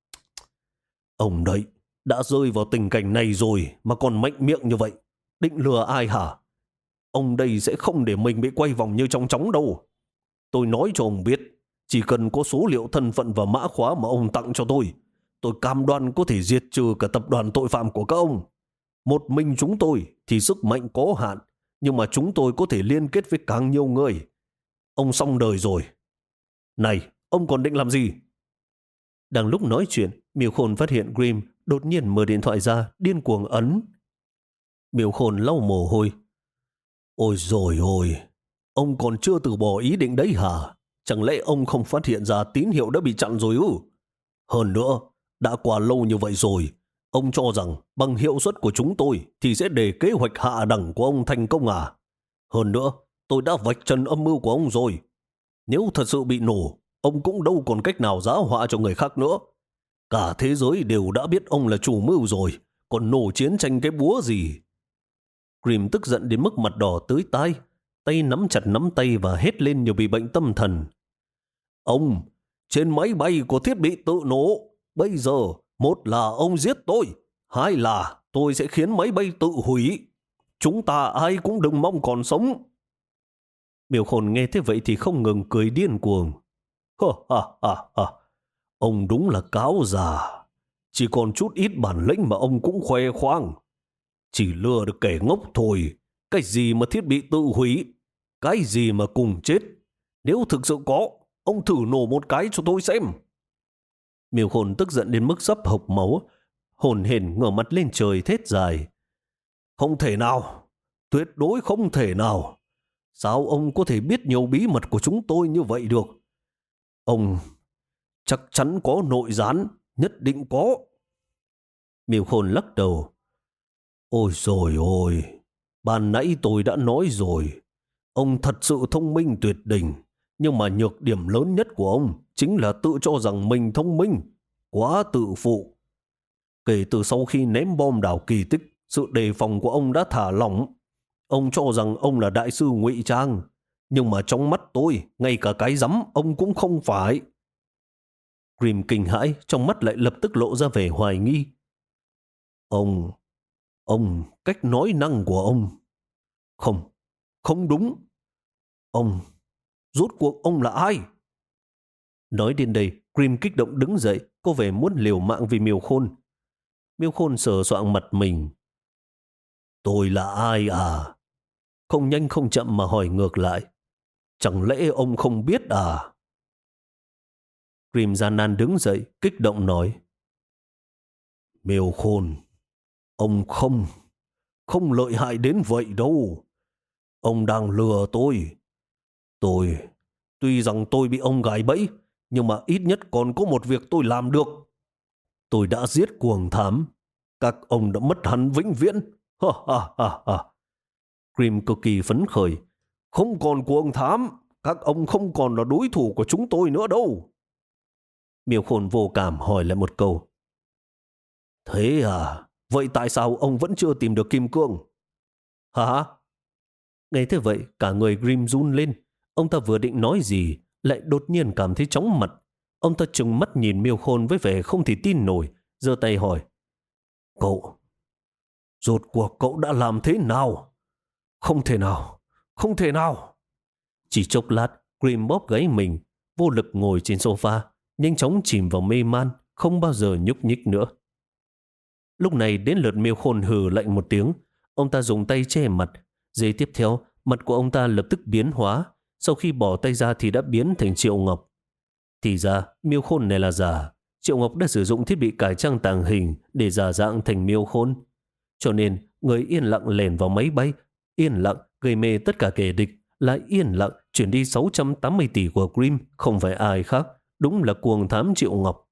Ông đấy, đã rơi vào tình cảnh này rồi mà còn mạnh miệng như vậy. Định lừa ai hả? Ông đây sẽ không để mình bị quay vòng như trong chóng đâu. Tôi nói cho ông biết, chỉ cần có số liệu thân phận và mã khóa mà ông tặng cho tôi, tôi cam đoan có thể diệt trừ cả tập đoàn tội phạm của các ông. Một mình chúng tôi thì sức mạnh có hạn, nhưng mà chúng tôi có thể liên kết với càng nhiều người. Ông xong đời rồi. Này, ông còn định làm gì?
Đang lúc nói chuyện, Miêu Khôn phát hiện Grim đột nhiên mở điện thoại ra, điên cuồng ấn. Miêu Khôn lau mồ hôi.
Ôi dồi ôi, ông còn chưa từ bỏ ý định đấy hả? Chẳng lẽ ông không phát hiện ra tín hiệu đã bị chặn rồi ư? Hơn nữa, đã qua lâu như vậy rồi, ông cho rằng bằng hiệu suất của chúng tôi thì sẽ để kế hoạch hạ đẳng của ông thành công à? Hơn nữa, tôi đã vạch trần âm mưu của ông rồi. Nếu thật sự bị nổ, ông cũng đâu còn cách nào giá họa cho người khác nữa. Cả thế giới đều đã biết ông là chủ mưu rồi, còn nổ chiến tranh cái búa gì?
Grim tức giận đến mức mặt đỏ tưới tai, tay nắm chặt nắm tay và hét lên như bị bệnh tâm thần.
Ông, trên máy bay có thiết bị tự nổ. Bây giờ, một là ông giết tôi, hai là tôi sẽ khiến máy bay tự hủy. Chúng ta ai cũng đừng mong còn sống.
Miêu Khôn nghe thế vậy thì không ngừng cười điên cuồng.
Ha ha ha ha. Ông đúng là cáo già. Chỉ còn chút ít bản lĩnh mà ông cũng khoe khoang. Chỉ lừa được kẻ ngốc thôi. Cái gì mà thiết bị tự hủy? Cái gì mà cùng chết? Nếu thực sự có, ông thử nổ một cái cho tôi xem.
Miêu Khôn tức giận đến mức sắp hộc máu, hồn hển ngửa mặt lên trời thét dài.
Không thể nào, tuyệt đối không thể nào. Sao ông có thể biết nhiều bí mật của chúng tôi như vậy được? Ông chắc chắn có nội gián, nhất định có.
Miêu Khôn lắc đầu.
Ôi dồi ôi, ban nãy tôi đã nói rồi, ông thật sự thông minh tuyệt đỉnh, nhưng mà nhược điểm lớn nhất của ông chính là tự cho rằng mình thông minh, quá tự phụ. Kể từ sau khi ném bom đảo Kỳ Tích, sự đề phòng của ông đã thả lỏng. Ông cho rằng ông là đại sư ngụy trang, nhưng mà trong mắt tôi, ngay cả cái rắm ông cũng không phải.
Grim kinh hãi, trong mắt lại lập tức lộ ra vẻ hoài nghi.
Ông, ông, cách nói năng của ông. Không, không đúng. Ông, rốt cuộc ông là ai?
Nói đến đây, Grim kích động đứng dậy, có vẻ muốn liều mạng vì Miêu Khôn. Miêu Khôn sờ soạng mặt mình.
Tôi là ai à? Không nhanh không chậm mà hỏi ngược lại. Chẳng lẽ ông không biết à?
Grim gian nan đứng dậy, kích động nói.
Miêu Khôn, ông không, không lợi hại đến vậy đâu. Ông đang lừa tôi. Tôi, tuy rằng tôi bị ông gài bẫy, nhưng mà ít nhất còn có một việc tôi làm được. Tôi đã giết cuồng thám. Các ông đã mất hắn vĩnh viễn. Ha ha ha ha.
Grim cực kỳ phấn khởi.
Không còn cuồng thám, các ông không còn là đối thủ của chúng tôi nữa đâu.
Miêu Khôn vô cảm hỏi lại một câu.
Thế à? Vậy tại sao ông vẫn chưa tìm được kim cương?
Hả? Nghe thế vậy, cả người Grim run lên. Ông ta vừa định nói gì, lại đột nhiên cảm thấy chóng mặt. Ông ta trừng mắt nhìn Miêu Khôn với vẻ không thể tin nổi, giơ tay hỏi.
Cậu, rốt cuộc cậu đã làm thế nào? Không thể nào, không thể nào.
Chỉ chốc lát, Grim bóp gáy mình, vô lực ngồi trên sofa, nhanh chóng chìm vào mê man, không bao giờ nhúc nhích nữa. Lúc này đến lượt Miêu Khôn hừ lạnh một tiếng, ông ta dùng tay che mặt. Giây tiếp theo, mặt của ông ta lập tức biến hóa, sau khi bỏ tay ra thì đã biến thành Triệu Ngọc. Thì ra, Miêu Khôn này là giả. Triệu Ngọc đã sử dụng thiết bị cải trang tàng hình để giả dạng thành Miêu Khôn. Cho nên, người yên lặng lèn vào máy bay, yên lặng gây mê tất cả kẻ địch, lại yên lặng chuyển đi sáu trăm tám mươi tỷ của Grim, không phải ai khác, đúng là cuồng thám Triệu Ngọc.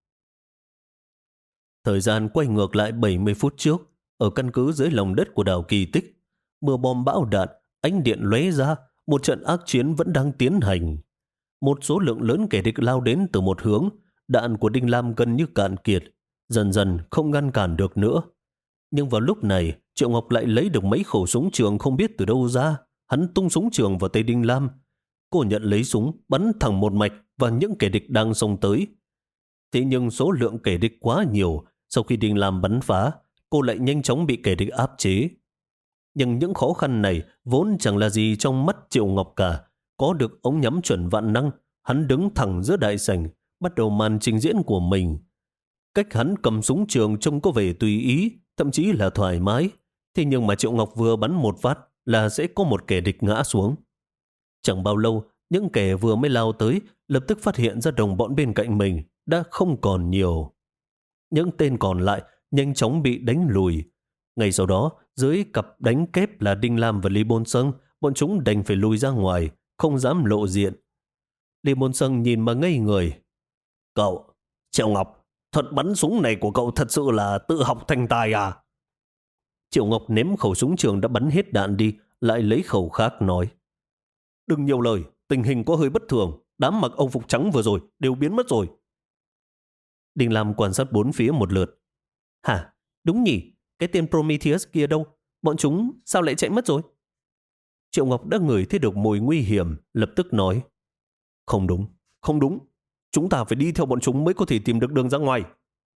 Thời gian quay ngược lại bảy mươi phút trước, ở căn cứ dưới lòng đất của đảo Kỳ Tích, mưa bom bão đạn, ánh điện lóe ra, một trận ác chiến vẫn đang tiến hành. Một số lượng lớn kẻ địch lao đến từ một hướng, đạn của Đinh Lam gần như cạn kiệt, dần dần không ngăn cản được nữa. Nhưng vào lúc này, Triệu Ngọc lại lấy được mấy khẩu súng trường không biết từ đâu ra. Hắn tung súng trường vào tay Đinh Lam. Cô nhận lấy súng, bắn thẳng một mạch vào những kẻ địch đang xông tới. Thế nhưng số lượng kẻ địch quá nhiều, sau khi Đinh Lam bắn phá, cô lại nhanh chóng bị kẻ địch áp chế. Nhưng những khó khăn này vốn chẳng là gì trong mắt Triệu Ngọc cả. Có được ống nhắm chuẩn vạn năng, hắn đứng thẳng giữa đại sảnh, bắt đầu màn trình diễn của mình. Cách hắn cầm súng trường trông có vẻ tùy ý, thậm chí là thoải mái. Thế nhưng mà Triệu Ngọc vừa bắn một phát là sẽ có một kẻ địch ngã xuống. Chẳng bao lâu, những kẻ vừa mới lao tới lập tức phát hiện ra đồng bọn bên cạnh mình đã không còn nhiều. Những tên còn lại nhanh chóng bị đánh lùi. Ngay sau đó, dưới cặp đánh kép là Đinh Lam và Lý Bôn Sâng, bọn chúng đành phải lùi ra ngoài, không dám lộ diện. Lý Bôn Sâng nhìn mà ngây người. Cậu, Triệu Ngọc, thuật bắn súng này của cậu thật sự là tự học thành tài à? Triệu Ngọc ném khẩu súng trường đã bắn hết đạn đi, lại lấy khẩu khác nói. Đừng nhiều lời, tình hình có hơi bất thường, đám mặc âu phục trắng vừa rồi đều biến mất rồi. Đinh Lam quan sát bốn phía một lượt. Hả? Đúng nhỉ, cái tên Prometheus kia đâu? Bọn chúng sao lại chạy mất rồi? Triệu Ngọc đã ngửi thấy được mùi nguy hiểm, lập tức nói. Không đúng, không đúng. Chúng ta phải đi theo bọn chúng mới có thể tìm được đường ra ngoài.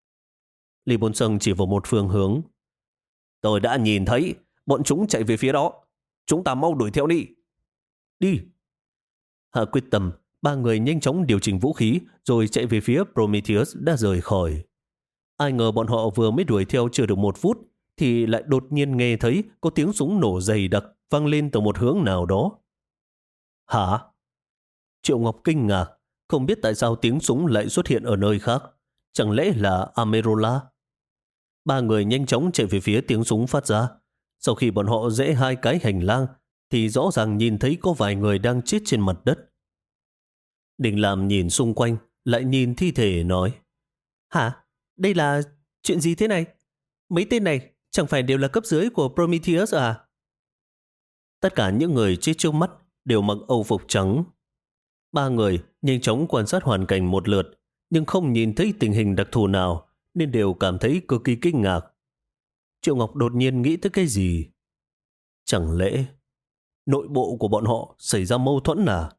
Lý Bôn Sâng chỉ vào một phương hướng. Tôi đã nhìn thấy, bọn chúng chạy về phía đó. Chúng ta mau đuổi theo đi. Đi. Hạ quyết tâm, ba người nhanh chóng điều chỉnh vũ khí rồi chạy về phía Prometheus đã rời khỏi. Ai ngờ bọn họ vừa mới đuổi theo chưa được một phút thì lại đột nhiên nghe thấy có tiếng súng nổ dày đặc vang lên từ một hướng nào đó. Hả? Triệu Ngọc kinh ngạc, không biết tại sao tiếng súng lại xuất hiện ở nơi khác. Chẳng lẽ là Amerola? Ba người nhanh chóng chạy về phía tiếng súng phát ra. Sau khi bọn họ rẽ hai cái hành lang thì rõ ràng nhìn thấy có vài người đang chết trên mặt đất. Đình Lam nhìn xung quanh, lại nhìn thi thể nói. Hả? Đây là chuyện gì thế này? Mấy tên này chẳng phải đều là cấp dưới của Prometheus à? Tất cả những người chết trước mắt đều mặc âu phục trắng. Ba người nhanh chóng quan sát hoàn cảnh một lượt, nhưng không nhìn thấy tình hình đặc thù nào, nên đều cảm thấy cực kỳ kinh ngạc. Triệu Ngọc đột nhiên nghĩ tới cái gì? Chẳng lẽ nội bộ của bọn họ xảy ra mâu thuẫn à?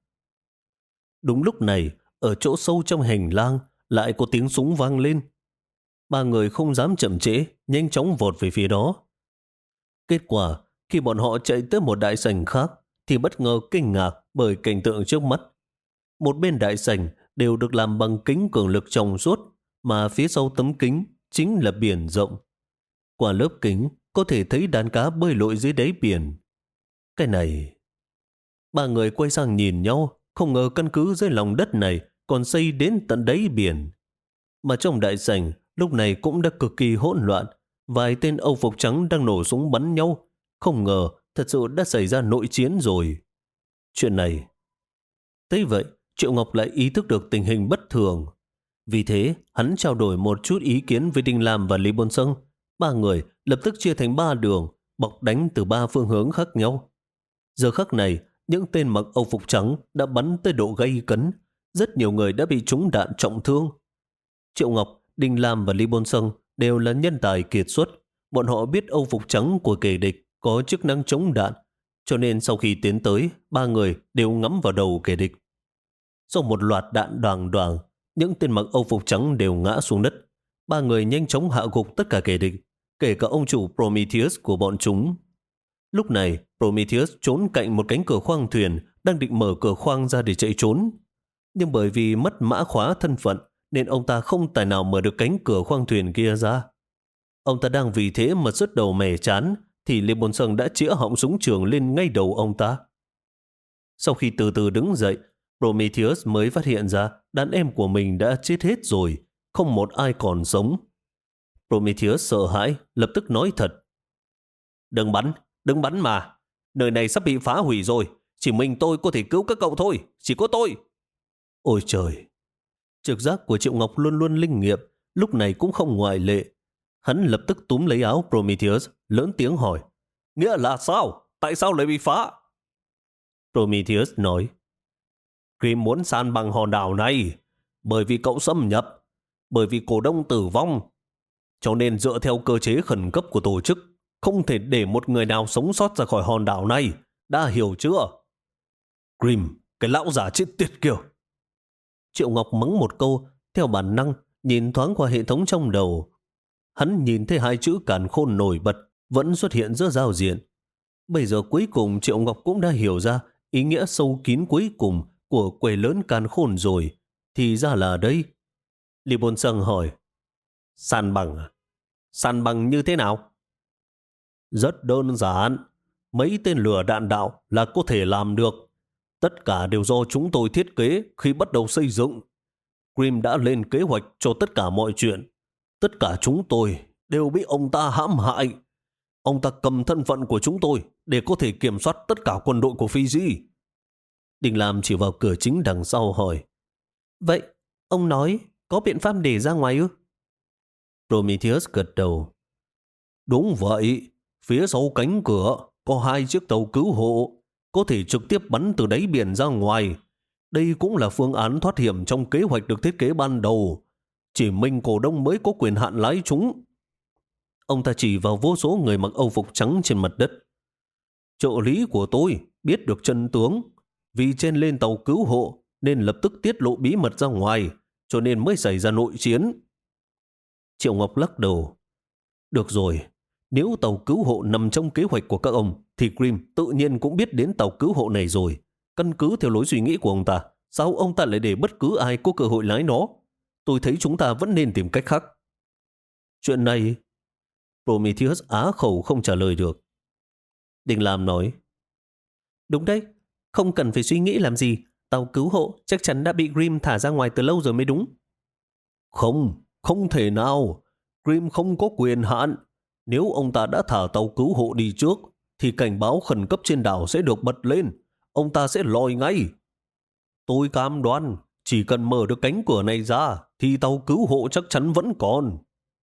Đúng lúc này, ở chỗ sâu trong hành lang lại có tiếng súng vang lên. Ba người không dám chậm trễ, nhanh chóng vọt về phía đó. Kết quả, khi bọn họ chạy tới một đại sảnh khác, thì bất ngờ kinh ngạc bởi cảnh tượng trước mắt. Một bên đại sảnh đều được làm bằng kính cường lực trong suốt, mà phía sau tấm kính chính là biển rộng. Qua lớp kính có thể thấy đàn cá bơi lội dưới đáy biển. Cái này... Ba người quay sang nhìn nhau, không ngờ căn cứ dưới lòng đất này còn xây đến tận đáy biển. Mà trong đại sảnh lúc này cũng đã cực kỳ hỗn loạn. Vài tên âu phục trắng đang nổ súng bắn nhau. Không ngờ thật sự đã xảy ra nội chiến rồi. Chuyện này... Thế vậy, Triệu Ngọc lại ý thức được tình hình bất thường. Vì thế, hắn trao đổi một chút ý kiến với Đinh Lam và Lý Bôn Sâng. Ba người lập tức chia thành ba đường, bọc đánh từ ba phương hướng khác nhau. Giờ khắc này, những tên mặc âu phục trắng đã bắn tới độ gay cấn. Rất nhiều người đã bị trúng đạn trọng thương. Triệu Ngọc, Đinh Lam và Lý Bôn Sâng đều là nhân tài kiệt xuất. Bọn họ biết âu phục trắng của kẻ địch có chức năng chống đạn, cho nên sau khi tiến tới, ba người đều ngắm vào đầu kẻ địch. Sau một loạt đạn đoàng đoàng, những tên mặc âu phục trắng đều ngã xuống đất. Ba người nhanh chóng hạ gục tất cả kẻ địch, kể cả ông chủ Prometheus của bọn chúng. Lúc này, Prometheus trốn cạnh một cánh cửa khoang thuyền, đang định mở cửa khoang ra để chạy trốn. Nhưng bởi vì mất mã khóa thân phận, nên ông ta không tài nào mở được cánh cửa khoang thuyền kia ra. Ông ta đang vì thế mà rứt đầu mẻ chán, thì Lê Bôn Sâng đã chĩa họng súng trường lên ngay đầu ông ta. Sau khi từ từ đứng dậy, Prometheus mới phát hiện ra đàn em của mình đã chết hết rồi, không một ai còn sống. Prometheus sợ hãi, lập tức nói thật. Đừng bắn, đừng bắn mà. Nơi này sắp bị phá hủy rồi, chỉ mình tôi có thể cứu các cậu thôi, chỉ có tôi. Ôi trời! Trực giác của Triệu Ngọc luôn luôn linh nghiệm, lúc này cũng không ngoại lệ. Hắn lập tức túm lấy áo Prometheus, lớn tiếng hỏi. Nghĩa là sao? Tại sao lại bị phá?
Prometheus nói. Grim muốn san bằng hòn đảo này bởi vì cậu xâm nhập, bởi vì cổ đông tử vong. Cho nên dựa theo cơ chế khẩn cấp của tổ chức, không thể để một người nào sống sót ra khỏi hòn đảo này. Đã hiểu chưa? Grim, cái lão già chết tiệt kia.
Triệu Ngọc mắng một câu, theo bản năng, nhìn thoáng qua hệ thống trong đầu. Hắn nhìn thấy hai chữ càn khôn nổi bật, vẫn xuất hiện giữa giao diện. Bây giờ cuối cùng Triệu Ngọc cũng đã hiểu ra ý nghĩa sâu kín cuối cùng của quầy lớn càn khôn rồi. Thì ra là đây. Lý Bôn Sâng hỏi, san bằng à? San bằng như thế nào?
Rất đơn giản. Mấy tên lửa đạn đạo là có thể làm được. Tất cả đều do chúng tôi thiết kế khi bắt đầu xây dựng. Grim đã lên kế hoạch cho tất cả mọi chuyện. Tất cả chúng tôi đều bị ông ta hãm hại. Ông ta cầm thân phận của chúng tôi để có thể kiểm soát tất cả quân đội của Fiji.
Đình Lam chỉ vào cửa chính đằng sau hỏi, vậy ông nói có biện pháp để ra ngoài ư?
Prometheus gật đầu. Đúng vậy. Phía sau cánh cửa có hai chiếc tàu cứu hộ có thể trực tiếp bắn từ đáy biển ra ngoài. Đây cũng là phương án thoát hiểm trong kế hoạch được thiết kế ban đầu. Chỉ mình cổ đông mới có quyền hạn lái chúng.
Ông ta chỉ vào vô số người mặc âu phục trắng trên mặt đất.
Trợ lý của tôi biết được chân tướng. Vì trên lên tàu cứu hộ nên lập tức tiết lộ bí mật ra ngoài, cho nên mới xảy ra nội chiến.
Triệu Ngọc lắc đầu.
Được rồi, nếu tàu cứu hộ nằm trong kế hoạch của các ông, thì Grim tự nhiên cũng biết đến tàu cứu hộ này rồi. Căn cứ theo lối suy nghĩ của ông ta, sao ông ta lại để bất cứ ai có cơ hội lái nó? Tôi thấy chúng ta vẫn nên tìm cách khác.
Chuyện này... Prometheus á khẩu không trả lời được. Đình Lam nói, đúng đấy, không cần phải suy nghĩ làm gì. Tàu cứu hộ chắc chắn đã bị Grim thả ra ngoài từ lâu rồi mới đúng.
Không, không thể nào. Grim không có quyền hạn. Nếu ông ta đã thả tàu cứu hộ đi trước, thì cảnh báo khẩn cấp trên đảo sẽ được bật lên. Ông ta sẽ lòi ngay. Tôi cam đoan, chỉ cần mở được cánh cửa này ra, thì tàu cứu hộ chắc chắn vẫn còn.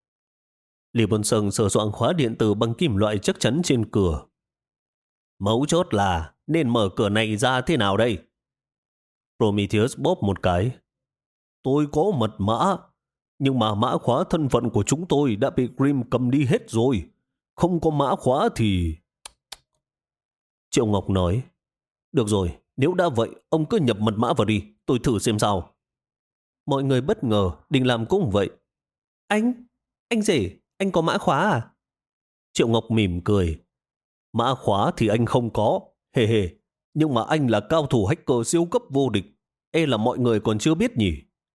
Lý Bôn Sâng sờ soạng khóa điện tử bằng kim loại chắc chắn trên cửa.
Mấu chốt là nên mở cửa này ra thế nào đây?
Prometheus bóp một cái.
Tôi có mật mã, nhưng mà mã khóa thân phận của chúng tôi đã bị Grim cầm đi hết rồi. Không có mã khóa thì...
Triệu Ngọc nói, được rồi, nếu đã vậy, ông cứ nhập mật mã vào đi, tôi thử xem sao. Mọi người bất ngờ, Đình Lam cũng vậy. Anh, anh rể, anh có mã khóa à?
Triệu Ngọc mỉm cười. Mã khóa thì anh không có, hề hề, nhưng mà anh là cao thủ hacker siêu cấp vô địch. E là mọi người còn chưa biết nhỉ?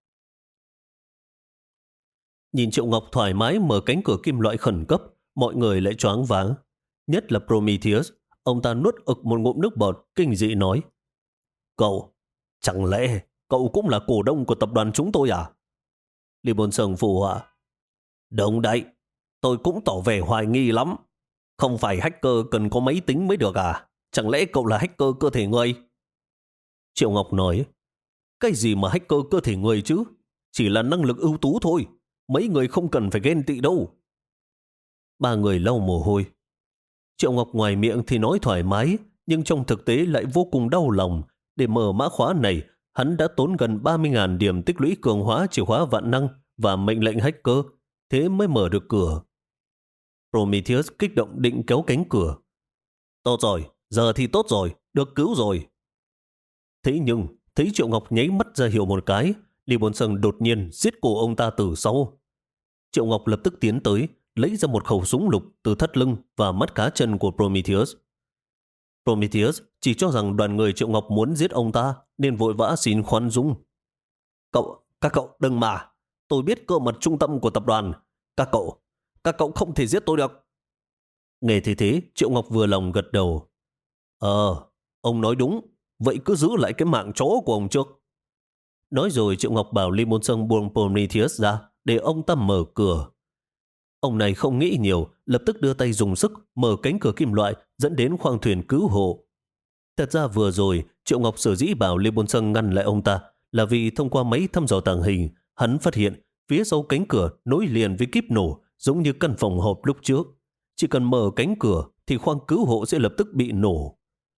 Nhìn Triệu Ngọc thoải mái mở cánh cửa kim loại khẩn cấp, mọi người lại choáng váng. Nhất là Prometheus, ông ta nuốt ực một ngụm nước bọt, kinh dị nói.
Cậu, chẳng lẽ cậu cũng là cổ đông của tập đoàn chúng tôi à?
Lý Bôn Sâng phụ họa.
Đúng đấy, tôi cũng tỏ vẻ hoài nghi lắm. Không phải hacker cần có máy tính mới được à? Chẳng lẽ cậu là hacker cơ thể người?
Triệu Ngọc nói.
Cái gì mà hacker cơ thể người chứ? Chỉ là năng lực ưu tú thôi. Mấy người không cần phải ghen tị đâu.
Ba người lau mồ hôi. Triệu Ngọc ngoài miệng thì nói thoải mái, nhưng trong thực tế lại vô cùng đau lòng. Để mở mã khóa này, hắn đã tốn gần ba mươi nghìn điểm tích lũy cường hóa chìa khóa vạn năng và mệnh lệnh hacker, thế mới mở được cửa. Prometheus kích động định kéo cánh cửa.
Tốt rồi, giờ thì tốt rồi, được cứu rồi.
Thế nhưng, thấy Triệu Ngọc nháy mắt ra hiệu một cái, Lý Bôn Sâng đột nhiên giết cổ ông ta từ sau. Triệu Ngọc lập tức tiến tới, lấy ra một khẩu súng lục từ thắt lưng và mắt cá chân của Prometheus. Prometheus chỉ cho rằng đoàn người Triệu Ngọc muốn giết ông ta, nên vội vã xin khoan dung.
Cậu, các cậu đừng mà. Tôi biết cơ mật trung tâm của tập đoàn. Các cậu, các cậu không thể giết tôi được.
Nghe thế thế, Triệu Ngọc vừa lòng gật đầu.
Ờ, ông nói đúng. Vậy cứ giữ lại cái mạng chó của ông trước.
Nói rồi Triệu Ngọc bảo Lý Môn Sâng buông Prometheus ra để ông ta mở cửa. Ông này không nghĩ nhiều, lập tức đưa tay dùng sức mở cánh cửa kim loại dẫn đến khoang thuyền cứu hộ. Thật ra vừa rồi Triệu Ngọc sở dĩ bảo Lý Môn Sâng ngăn lại ông ta là vì thông qua máy thăm dò tàng hình, hắn phát hiện phía sau cánh cửa nối liền với kíp nổ giống như căn phòng họp lúc trước. Chỉ cần mở cánh cửa thì khoang cứu hộ sẽ lập tức bị nổ.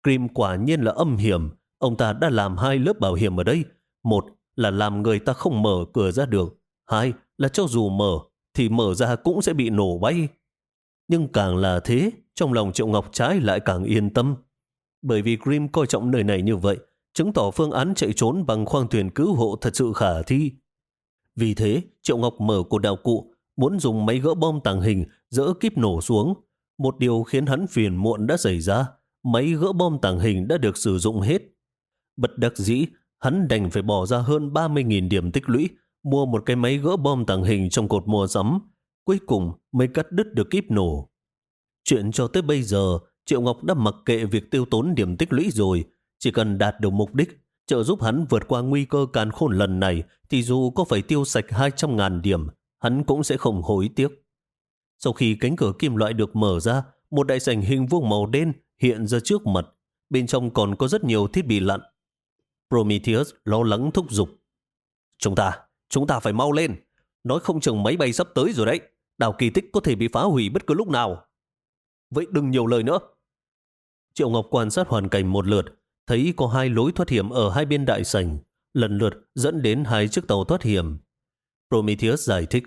Grim quả nhiên là âm hiểm. Ông ta đã làm hai lớp bảo hiểm ở đây. Một là làm người ta không mở cửa ra được. Hai là cho dù mở thì mở ra cũng sẽ bị nổ bay. Nhưng càng là thế, trong lòng Triệu Ngọc trái lại càng yên tâm. Bởi vì Grim coi trọng nơi này như vậy, chứng tỏ phương án chạy trốn bằng khoang thuyền cứu hộ thật sự khả thi. Vì thế, Triệu Ngọc mở cột đạo cụ, muốn dùng máy gỡ bom tàng hình dỡ kíp nổ xuống. Một điều khiến hắn phiền muộn đã xảy ra, máy gỡ bom tàng hình đã được sử dụng hết. Bất đắc dĩ, hắn đành phải bỏ ra hơn ba mươi nghìn điểm tích lũy, mua một cái máy gỡ bom tàng hình trong cột mua sắm. Cuối cùng mới cắt đứt được kíp nổ. Chuyện cho tới bây giờ, Triệu Ngọc đã mặc kệ việc tiêu tốn điểm tích lũy rồi. Chỉ cần đạt được mục đích, trợ giúp hắn vượt qua nguy cơ càn khôn lần này, thì dù có phải tiêu sạch hai trăm ngàn điểm, hắn cũng sẽ không hối tiếc. Sau khi cánh cửa kim loại được mở ra, một đại sảnh hình vuông màu đen hiện ra trước mặt. Bên trong còn có rất nhiều thiết bị lặn. Prometheus lo lắng thúc giục. Chúng ta, chúng ta phải mau lên. Nói không chừng máy bay sắp tới rồi đấy. Đảo kỳ tích có thể bị phá hủy bất cứ lúc nào. Vậy đừng nhiều lời nữa. Triệu Ngọc quan sát hoàn cảnh một lượt, thấy có hai lối thoát hiểm ở hai bên đại sảnh, lần lượt dẫn đến hai chiếc tàu thoát hiểm. Prometheus giải thích.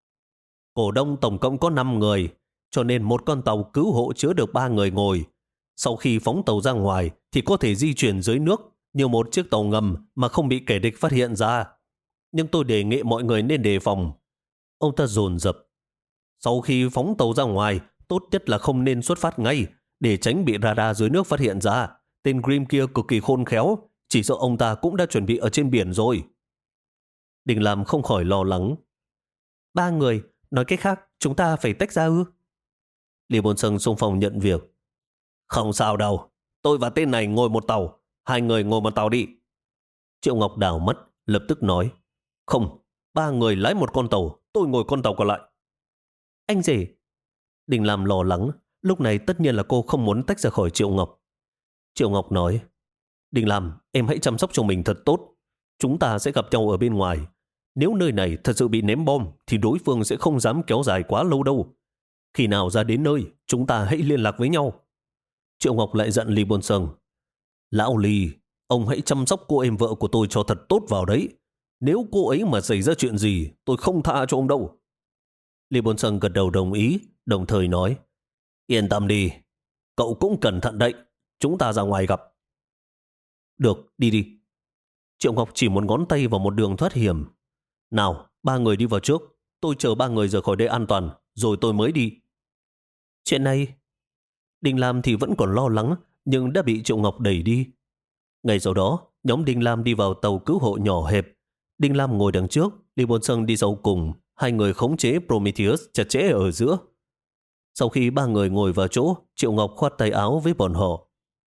Cổ đông tổng cộng có năm người, cho nên một con tàu cứu hộ chứa được ba người ngồi. Sau khi phóng tàu ra ngoài thì có thể di chuyển dưới nước như một chiếc tàu ngầm mà không bị kẻ địch phát hiện ra. Nhưng tôi đề nghị mọi người nên đề phòng. Ông ta dồn dập. Sau khi phóng tàu ra ngoài, tốt nhất là không nên xuất phát ngay để tránh bị radar dưới nước phát hiện ra. Tên Grim kia cực kỳ khôn khéo, chỉ sợ ông ta cũng đã chuẩn bị ở trên biển rồi. Đình Lam không khỏi lo lắng. Ba người, nói cách khác, chúng ta phải tách ra ư? Lý Bồn Sân xung phong nhận việc. Không sao đâu, tôi và tên này ngồi một tàu, hai người ngồi một tàu đi. Triệu Ngọc đảo mắt, lập tức nói. Không, ba người lái một con tàu, tôi ngồi con tàu còn lại. Anh rể. Đình Lam lo lắng, lúc này tất nhiên là cô không muốn tách ra khỏi Triệu Ngọc. Triệu Ngọc nói. Đình Lam, em hãy chăm sóc cho mình thật tốt. Chúng ta sẽ gặp nhau ở bên ngoài. Nếu nơi này thật sự bị ném bom thì đối phương sẽ không dám kéo dài quá lâu đâu. Khi nào ra đến nơi, chúng ta hãy liên lạc với nhau. Triệu Ngọc lại dặn Lý Bồn Sơn. Lão Lý, ông hãy chăm sóc cô em vợ của tôi cho thật tốt vào đấy. Nếu cô ấy mà xảy ra chuyện gì, tôi không tha cho ông đâu. Lý Bồn Sơn gật đầu đồng ý, đồng thời nói. Yên tâm đi, cậu cũng cẩn thận đấy. Chúng ta ra ngoài gặp. Được, đi đi. Triệu Ngọc chỉ một ngón tay vào một đường thoát hiểm. Nào, ba người đi vào trước. Tôi chờ ba người rời khỏi đây an toàn, rồi tôi mới đi. Chuyện này... Đinh Lam thì vẫn còn lo lắng, nhưng đã bị Triệu Ngọc đẩy đi. Ngày sau đó, nhóm Đinh Lam đi vào tàu cứu hộ nhỏ hẹp. Đinh Lam ngồi đằng trước, Lý Bồn Sơn đi sau cùng. Hai người khống chế Prometheus chặt chẽ ở giữa. Sau khi ba người ngồi vào chỗ, Triệu Ngọc khoát tay áo với bọn họ.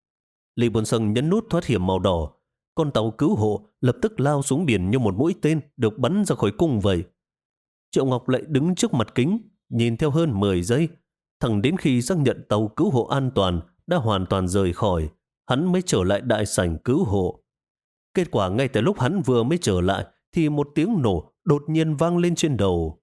Lý Bồn Sơn nhấn nút thoát hiểm màu đỏ. Con tàu cứu hộ lập tức lao xuống biển như một mũi tên được bắn ra khỏi cung vậy. Triệu Ngọc lại đứng trước mặt kính, nhìn theo hơn mười giây. Thẳng đến khi xác nhận tàu cứu hộ an toàn đã hoàn toàn rời khỏi, hắn mới trở lại đại sảnh cứu hộ. Kết quả ngay tại lúc hắn vừa mới trở lại thì một tiếng nổ đột nhiên vang lên trên đầu.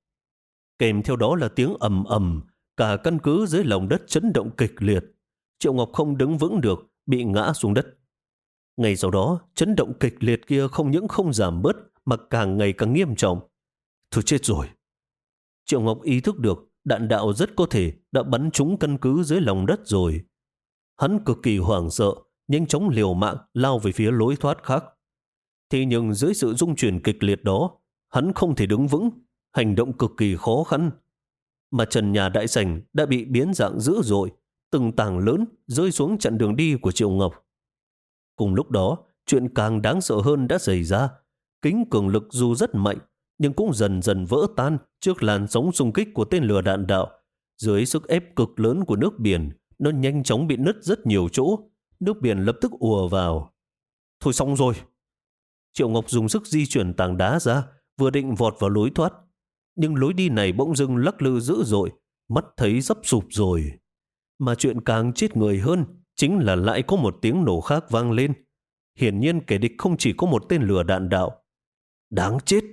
Kèm theo đó là tiếng ầm ầm, cả căn cứ dưới lòng đất chấn động kịch liệt. Triệu Ngọc không đứng vững được, bị ngã xuống đất. Ngay sau đó, chấn động kịch liệt kia không những không giảm bớt mà càng ngày càng nghiêm trọng. Thôi chết rồi. Triệu Ngọc ý thức được đạn đạo rất có thể đã bắn trúng căn cứ dưới lòng đất rồi. Hắn cực kỳ hoảng sợ, nhanh chóng liều mạng lao về phía lối thoát khác. Thế nhưng dưới sự rung chuyển kịch liệt đó, hắn không thể đứng vững, hành động cực kỳ khó khăn. Mà trần nhà đại sảnh đã bị biến dạng dữ dội, từng tảng lớn rơi xuống chặn đường đi của Triệu Ngọc. Cùng lúc đó, chuyện càng đáng sợ hơn đã xảy ra. Kính cường lực dù rất mạnh, nhưng cũng dần dần vỡ tan trước làn sóng xung kích của tên lửa đạn đạo. Dưới sức ép cực lớn của nước biển, nó nhanh chóng bị nứt rất nhiều chỗ. Nước biển lập tức ùa vào. Thôi xong rồi. Triệu Ngọc dùng sức di chuyển tảng đá ra, vừa định vọt vào lối thoát. Nhưng lối đi này bỗng dưng lắc lư dữ dội, mắt thấy sắp sụp rồi. Mà chuyện càng chết người hơn chính là lại có một tiếng nổ khác vang lên. Hiển nhiên kẻ địch không chỉ có một tên lửa đạn đạo. Đáng chết!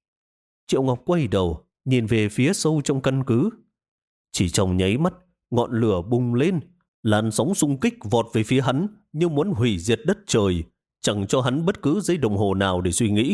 Triệu Ngọc quay đầu, nhìn về phía sâu trong căn cứ. Chỉ trong nháy mắt, ngọn lửa bùng lên,
Làn sóng xung kích vọt về phía hắn như muốn hủy diệt đất trời, chẳng cho hắn bất cứ giây đồng hồ nào để suy nghĩ.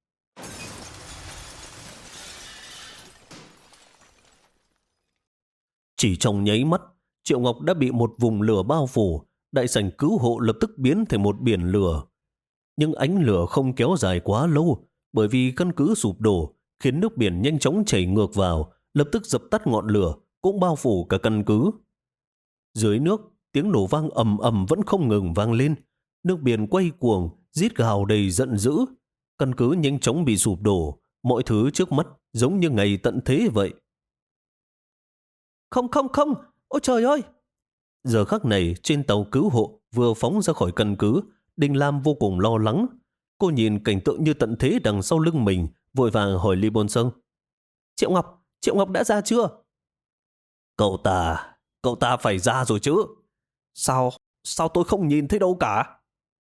Chỉ trong nháy mắt, Triệu Ngọc đã bị một vùng lửa bao phủ, đại sảnh cứu hộ lập tức biến thành một biển lửa. Nhưng ánh lửa không kéo dài quá lâu, bởi vì căn cứ sụp đổ, khiến nước biển nhanh chóng chảy ngược vào, lập tức dập tắt ngọn lửa, cũng bao phủ cả căn cứ. Dưới nước, tiếng nổ vang ầm ầm vẫn không ngừng vang lên, nước biển quay cuồng, rít gào đầy giận dữ. Căn cứ nhanh chóng bị sụp đổ, mọi thứ trước mắt giống như ngày tận thế vậy.
Không không không, ôi trời ơi!
Giờ khắc này trên tàu cứu hộ vừa phóng ra khỏi căn cứ, Đinh Lam vô cùng lo lắng. Cô nhìn cảnh tượng như tận thế đằng sau lưng mình, vội vàng hỏi Lý Bôn Sơn.
Triệu Ngọc, Triệu Ngọc đã ra chưa?
Cậu ta, cậu ta phải ra rồi chứ. Sao, sao tôi không nhìn thấy đâu cả?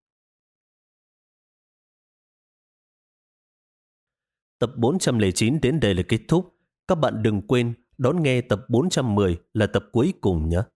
Tập bốn trăm lẻ chín đến đây là kết thúc. Các bạn đừng quên đón nghe tập bốn trăm mười là tập cuối cùng nhé.